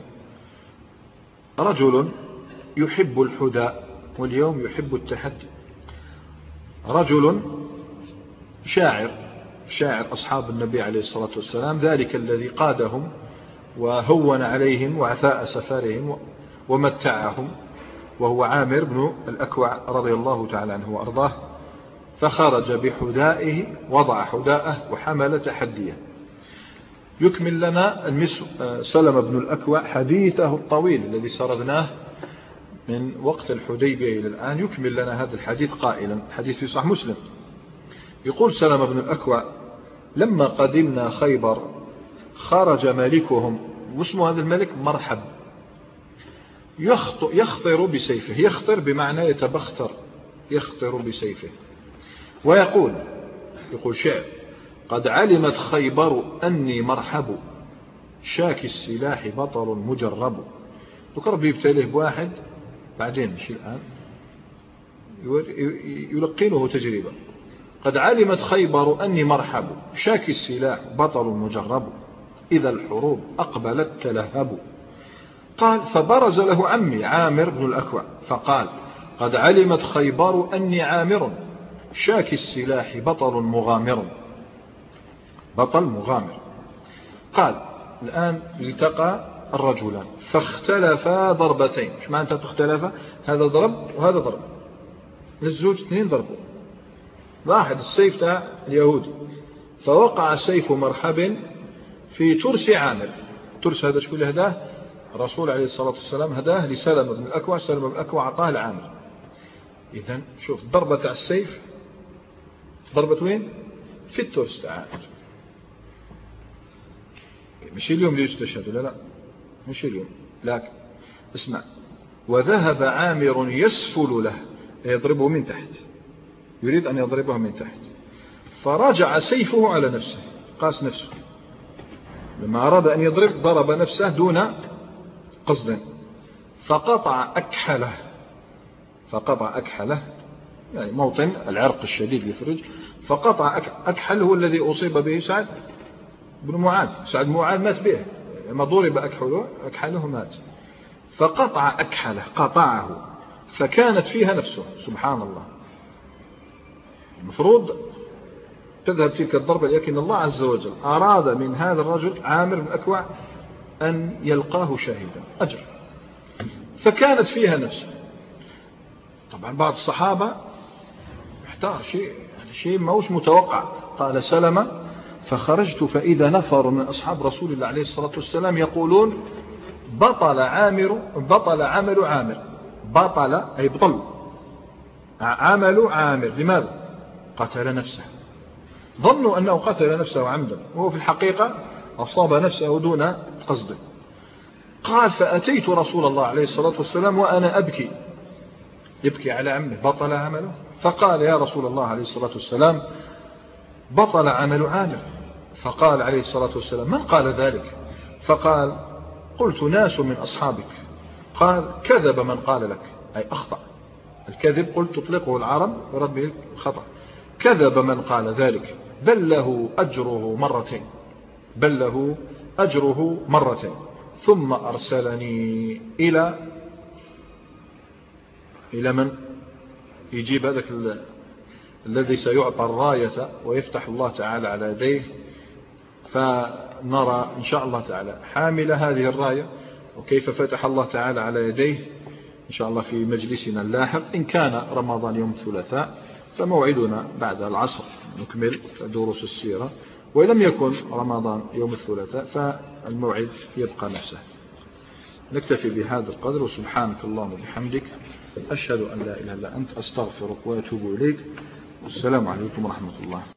رجل يحب الحداء واليوم يحب التحدي، رجل شاعر شاعر أصحاب النبي عليه الصلاة والسلام، ذلك الذي قادهم وهون عليهم وعثاء سفرهم ومتعهم، وهو عامر بن الأكوع رضي الله تعالى عنه وأرضاه. فخرج بحدائه، وضع حداءه وحمل تحديه. يكمل لنا سلم بن الأكوع حديثه الطويل الذي سردناه من وقت الحديبية إلى الآن، يكمل لنا هذا الحديث قائلا، حديث في صحيح مسلم. يقول سلم بن الأكوع: لما قدمنا خيبر خرج ملكهم، واسمه هذا الملك مرحب، يخطر بسيفه، يخطر بمعنى يتبختر، يخطر بسيفه، ويقول يقول شعر: قد علمت خيبر أني مرحب، شاك السلاح بطل مجرب. وكرب يبتليه بواحد بعدين مش الآن، يلقنه تجربة. قد علمت خيبر أني مرحب، شاك السلاح بطل مجرب، إذا الحروب أقبلت تلهب. قال: فبرز له عمي عامر بن الأكوع فقال: قد علمت خيبر أني عامر، شاك السلاح بطل مغامر، بطل مغامر. قال: الآن التقى الرجلان فاختلفا ضربتين. ايش معنى تختلفا؟ هذا ضرب وهذا ضرب، الزوج اثنين ضربوا، واحد السيف تاع اليهودي، فوقع سيف مرحب في ترس عامر. ترس هذا شكون اللي هداه؟ الرسول عليه الصلاة والسلام هداه لسلم بن الأكوع، سلم بن الأكوع عطاه لعامر. إذن شوف ضربة تاع السيف، ضربة وين؟ في الترس تاع عامر. مش اليوم اللي يستشهد، لا لا مش اليوم، لكن اسمع: وذهب عامر يسفل له، يضربه من تحت، يريد أن يضربه من تحت، فرجع سيفه على نفسه، قاس نفسه، لما أراد أن يضرب ضرب نفسه دون قصد، فقطع أكحله، فقطع أكحله يعني موطن العرق الشديد في الرجل، فقطع أكحله هو الذي أصيب به سعد بن معاذ. سعد بن معاذ مات به لما ضرب أكحله، أكحله مات، فقطع أكحله، قطعه، فكانت فيها نفسه. سبحان الله، المفروض تذهب تلك الضربة، لكن الله عز وجل أراد من هذا الرجل عامر بن الأكوع أن يلقاه شاهدا أجر، فكانت فيها نفسه. طبعا بعض الصحابة احتار، شيء يعني شيء ما هوش متوقع. قال سلمة: فخرجت فإذا نفر من أصحاب رسول الله عليه الصلاة والسلام يقولون: بطل عامر، بطل عمل عامر. بطل أي بطل، عمل عامر. لماذا؟ قتل نفسه، ظنوا أنه قتل نفسه عمدا، وهو في الحقيقة أصاب نفسه دون قصد. قال فأتيت رسول الله عليه الصلاة والسلام وأنا أبكي، يبكي على عمه بطل عمله. فقال يا رسول الله عليه الصلاة والسلام بطل عمل عامر. فقال عليه الصلاة والسلام من قال ذلك؟ فقال قلت ناس من أصحابك. قال كذب من قال لك، أي أخطأ. الكذب قلت تطلقه العرب ورد به الخطأ. كذب من قال ذلك، بل له أجره مرتين، بل له أجره مرتين. ثم أرسلني إلى إلى من يجيب هذاك الذي سيعطى الراية ويفتح الله تعالى على يديه، فنرى إن شاء الله تعالى حامل هذه الراية وكيف فتح الله تعالى على يديه إن شاء الله في مجلسنا اللاحق. إن كان رمضان يوم الثلاثاء فموعدنا بعد العصر نكمل دروس السيرة، وإن لم يكن رمضان يوم الثلاثاء فالموعد يبقى نفسه. نكتفي بهذا القدر، وسبحانك اللهم وبحمدك أشهد أن لا إله إلا أنت أستغفرك وأتوب إليك. والسلام عليكم ورحمة الله.